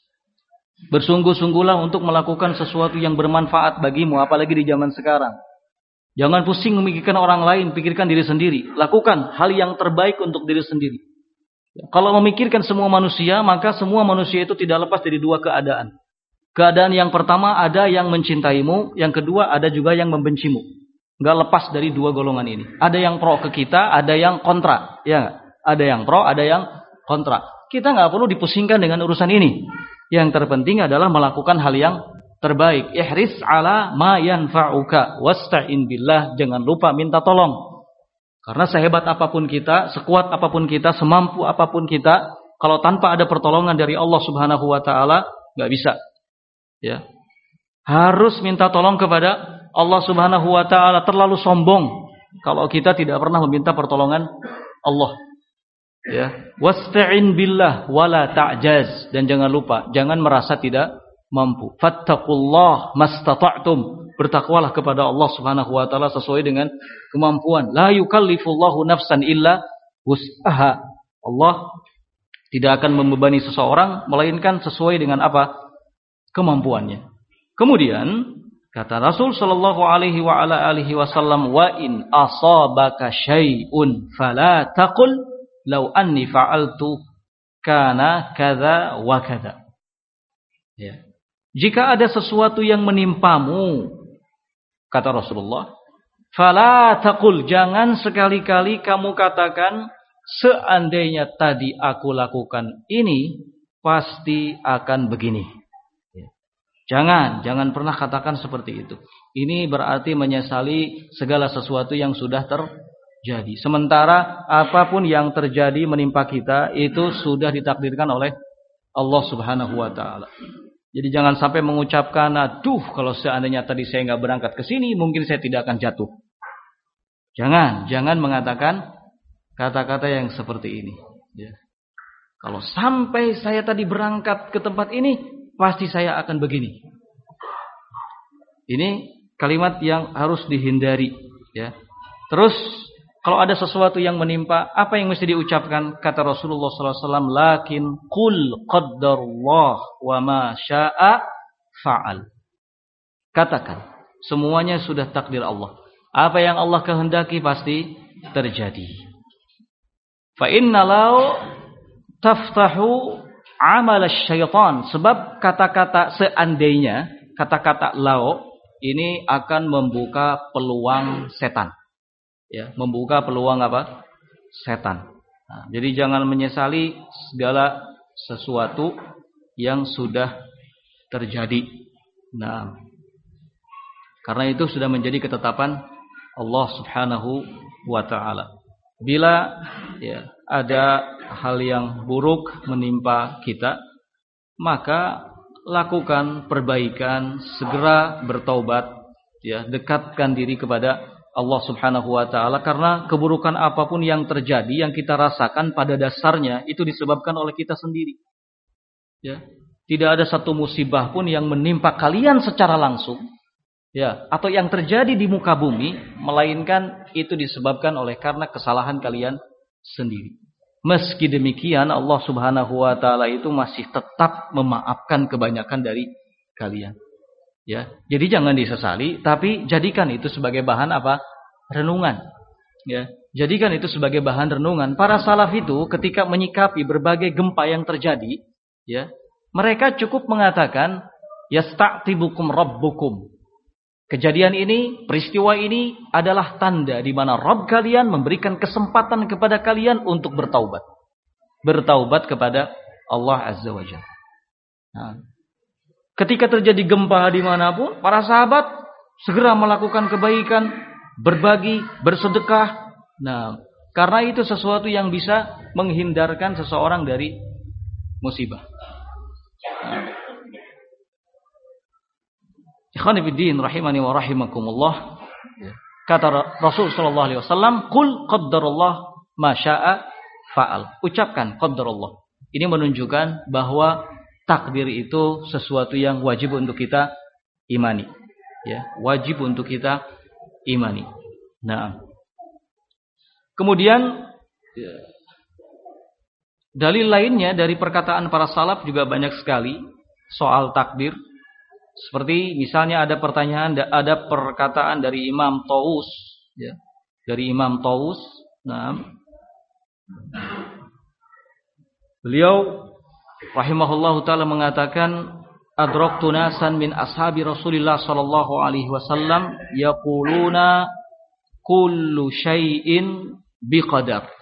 bersungguh-sungguhlah untuk melakukan sesuatu yang bermanfaat bagimu, apalagi di zaman sekarang. Jangan pusing memikirkan orang lain, pikirkan diri sendiri. Lakukan hal yang terbaik untuk diri sendiri. Kalau memikirkan semua manusia, maka semua manusia itu tidak lepas dari dua keadaan. Keadaan yang pertama, ada yang mencintaimu, yang kedua ada juga yang membencimu. Enggak lepas dari dua golongan ini. Ada yang pro ke kita, ada yang kontra. Ya, ada yang pro, ada yang kontra. Kita enggak perlu dipusingkan dengan urusan ini. Yang terpenting adalah melakukan hal yang terbaik. Ihris ala ma yanfa'uka wasta'in billah, jangan lupa minta tolong. Karena sehebat apapun kita, sekuat apapun kita, semampu apapun kita, kalau tanpa ada pertolongan dari Allah Subhanahu wa taala, enggak bisa. Ya. Harus minta tolong kepada Allah Subhanahu wa taala. Terlalu sombong kalau kita tidak pernah meminta pertolongan Allah. Ya. Wasta'in billah wala ta'jaz, dan jangan lupa, jangan merasa tidak mampu. Fattaqullah mastata'tum, bertakwalah kepada Allah Subhanahu wa taala sesuai dengan kemampuan. La yukallifullahu nafsan illa wus'aha. Allah tidak akan membebani seseorang melainkan sesuai dengan apa? Kemampuannya. Kemudian Kata Rasul sallallahu alaihi wa ala alihi wasallam, "Wa in asabaka syai'un fala taqul law anni fa'altu kana kadza wa kadza." Ya. Jika ada sesuatu yang menimpamu, kata Rasulullah, fala taqul, jangan sekali-kali kamu katakan seandainya tadi aku lakukan ini pasti akan begini. Jangan pernah katakan seperti itu. Ini berarti menyesali segala sesuatu yang sudah terjadi. Sementara apapun yang terjadi menimpa kita itu sudah ditakdirkan oleh Allah Subhanahu wa taala. Jadi jangan sampai mengucapkan, aduh kalau seandainya tadi saya nggak berangkat ke sini mungkin saya tidak akan jatuh. Jangan mengatakan kata-kata yang seperti ini. Ya. Kalau sampai saya tadi berangkat ke tempat ini pasti saya akan begini. Ini kalimat yang harus dihindari, ya. Terus kalau ada sesuatu yang menimpa, apa yang mesti diucapkan? Kata Rasulullah SAW, lakin qul qaddarullah wa ma syaa fa'al. Katakan, semuanya sudah takdir Allah. Apa yang Allah kehendaki pasti terjadi. Fa inna law taftahu amal syaitan, sebab kata-kata seandainya, kata-kata lau ini akan membuka peluang setan. Ya, membuka peluang apa? Setan. Nah, jadi jangan menyesali segala sesuatu yang sudah terjadi. Nah, karena itu sudah menjadi ketetapan Allah Subhanahu wa taala. Bila ya ada hal yang buruk menimpa kita, maka lakukan perbaikan, segera bertaubat, ya, dekatkan diri kepada Allah Subhanahu wa taala, karena keburukan apapun yang terjadi yang kita rasakan pada dasarnya itu disebabkan oleh kita sendiri. Ya, tidak ada satu musibah pun yang menimpa kalian secara langsung, ya, atau yang terjadi di muka bumi melainkan itu disebabkan oleh karena kesalahan kalian sendiri. Meski demikian Allah Subhanahu wa taala itu masih tetap memaafkan kebanyakan dari kalian. Ya, jadi jangan disesali, tapi jadikan itu sebagai bahan apa? Renungan. Ya, jadikan itu sebagai bahan renungan. Para salaf itu ketika menyikapi berbagai gempa yang terjadi, ya, mereka cukup mengatakan yasta'tibukum rabbukum. Kejadian ini, peristiwa ini adalah tanda di mana Rabb kalian memberikan kesempatan kepada kalian untuk bertaubat. Bertaubat kepada Allah Azza wa Jalla. Nah, ketika terjadi gempa dimanapun, para sahabat segera melakukan kebaikan, berbagi, bersedekah. Nah, karena itu sesuatu yang bisa menghindarkan seseorang dari musibah. Nah, ikhwani fiddin rahimani wa rahimakumullah. Kata Rasul sallallahu alaihi wasallam, "Qul qaddarallah ma syaa fa'al." Ucapkan qaddarallah. Ini menunjukkan bahwa takdir itu sesuatu yang wajib untuk kita imani. Ya, wajib untuk kita imani. Nah, kemudian dalil lainnya dari perkataan para salaf juga banyak sekali soal takdir. Seperti misalnya ada perkataan dari Imam Taus, ya, dari Imam Taus. Nah, beliau rahimahullahu taala mengatakan, adraktu nasan min ashabi Rasulillah sallallahu alaihi wasallam yaquluna kullu syai'in biqadar.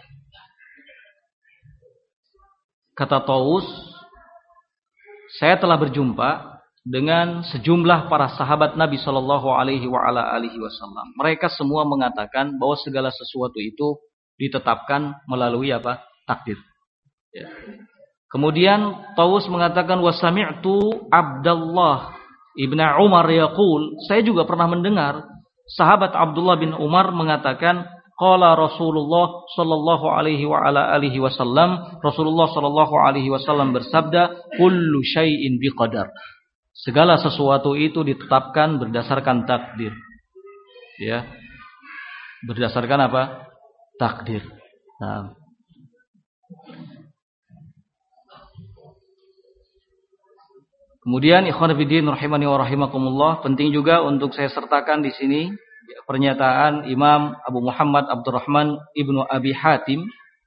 Kata Taus, saya telah berjumpa dengan sejumlah para sahabat Nabi sallallahu alaihi wasallam. Mereka semua mengatakan bahwa segala sesuatu itu ditetapkan melalui apa? Takdir. Ya. Kemudian Taus mengatakan, wa sami'tu Abdullah ibn Umar yaqul, saya juga pernah mendengar sahabat Abdullah bin Umar mengatakan, qala Rasulullah sallallahu alaihi wasallam, Rasulullah sallallahu alaihi wasallam bersabda, kullu syai'in biqadar. Segala sesuatu itu ditetapkan berdasarkan takdir. Ya. Berdasarkan apa? Takdir. Nah. Kemudian ikhwan fillah rahimani wa rahimakumullah, penting juga untuk saya sertakan di sini pernyataan Imam Abu Muhammad Abdurrahman Ibnu Abi Hatim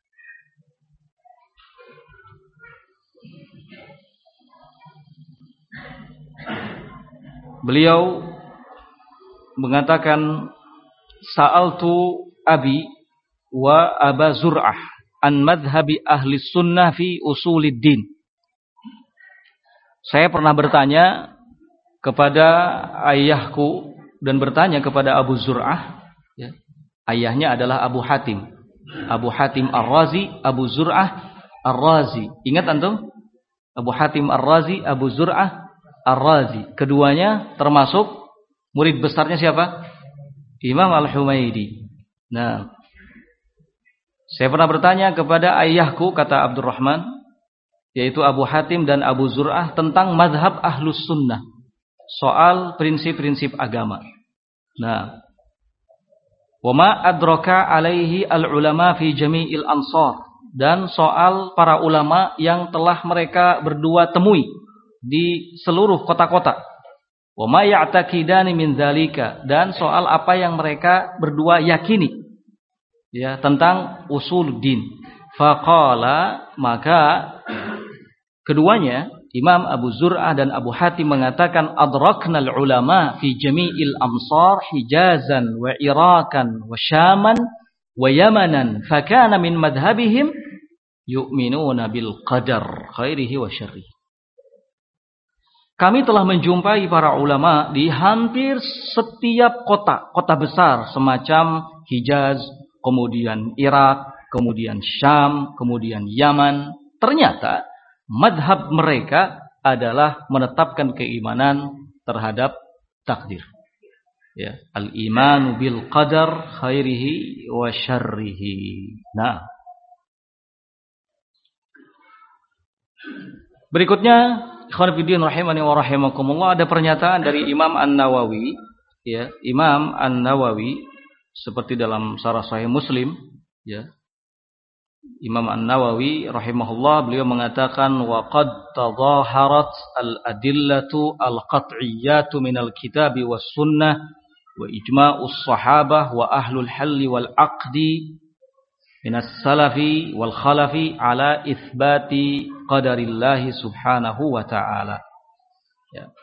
beliau mengatakan sa'altu abi wa Aba Zur'ah an madhhabi ahli sunnah fi usuliddin. Saya pernah bertanya kepada ayahku dan bertanya kepada Abu Zur'ah, ya. Ayahnya adalah Abu Hatim. Abu Hatim Ar-Razi, Abu Zur'ah Ar-Razi. Ingat antum? Abu Hatim Ar-Razi, Abu Zur'ah Ar-Razi. Keduanya termasuk murid besarnya siapa? Imam Al-Humaidi. Nah, saya pernah bertanya kepada ayahku, kata Abdurrahman, yaitu Abu Hatim dan Abu Zur'ah, tentang mazhab Ahlus Sunnah, soal prinsip-prinsip agama. Nah, wama adraka alaihi al-ulama fi jami'il ansar, dan soal para ulama yang telah mereka berdua temui di seluruh kota-kota. Wama ya'taqidani min dzalika, dan soal apa yang mereka berdua yakini, ya, tentang usuluddin. Faqala, maka keduanya, Imam Abu Zur'ah dan Abu Hatim, mengatakan adraknal ulama fi jami'il amsar Hijazan wa Irakan wa Syaman wa Yamanan fakana min madhabihim yu'minuna bil qadar khairihi wa syarrihi. Kami telah menjumpai para ulama di hampir setiap kota besar semacam Hijaz, kemudian Irak, kemudian Syam, kemudian Yaman. Ternyata madhab mereka adalah menetapkan keimanan terhadap takdir. Ya, al-imanu bil qadar khairihi wa syarrihi. Nah, berikutnya, ikhwan fillah rahimani wa rahimakumullah, ada pernyataan dari Imam An-Nawawi, ya, Imam An-Nawawi seperti dalam Syarah Sahih Muslim, ya. Imam An-Nawawi rahimahullah, beliau mengatakan wa qad tadhaharat al-adillatu al-qat'iyyatu minal kitabi was sunnah wa ijma'us sahabah wa ahlul halli wal aqdi minas salafi wal khalafi ala itsbati qadarillahi subhanahu wa ta'ala. Ya.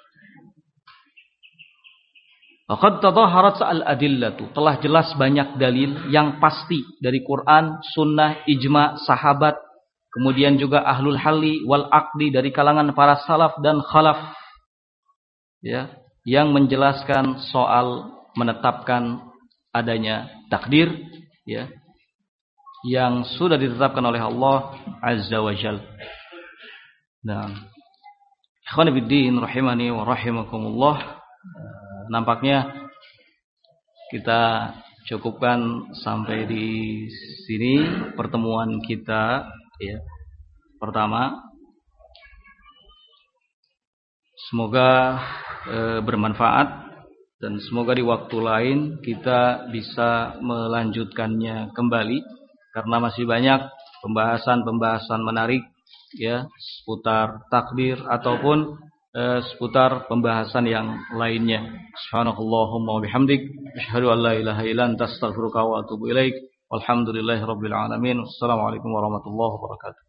Waqad tadhaharat al-adillatu, telah jelas banyak dalil yang pasti dari Quran, sunnah, ijma, sahabat, kemudian juga ahlul halli wal aqdi dari kalangan para salaf dan khalaf, ya, yang menjelaskan soal menetapkan adanya takdir, ya, yang sudah ditetapkan oleh Allah Azza wa Jalla. Nah, ikhwan fillah rahimani wa rahimakumullah, nampaknya kita cukupkan sampai di sini pertemuan kita, ya, pertama. Semoga bermanfaat dan semoga di waktu lain kita bisa melanjutkannya kembali, karena masih banyak pembahasan-pembahasan menarik, ya, seputar takdir ataupun seputar pembahasan yang lainnya. Subhanakallahumma wa bihamdik, asyhadu an la ilaha illa anta, astaghfiruka wa atubu ilaik. Walhamdulillahirabbil alamin. Wassalamualaikum warahmatullahi wabarakatuh.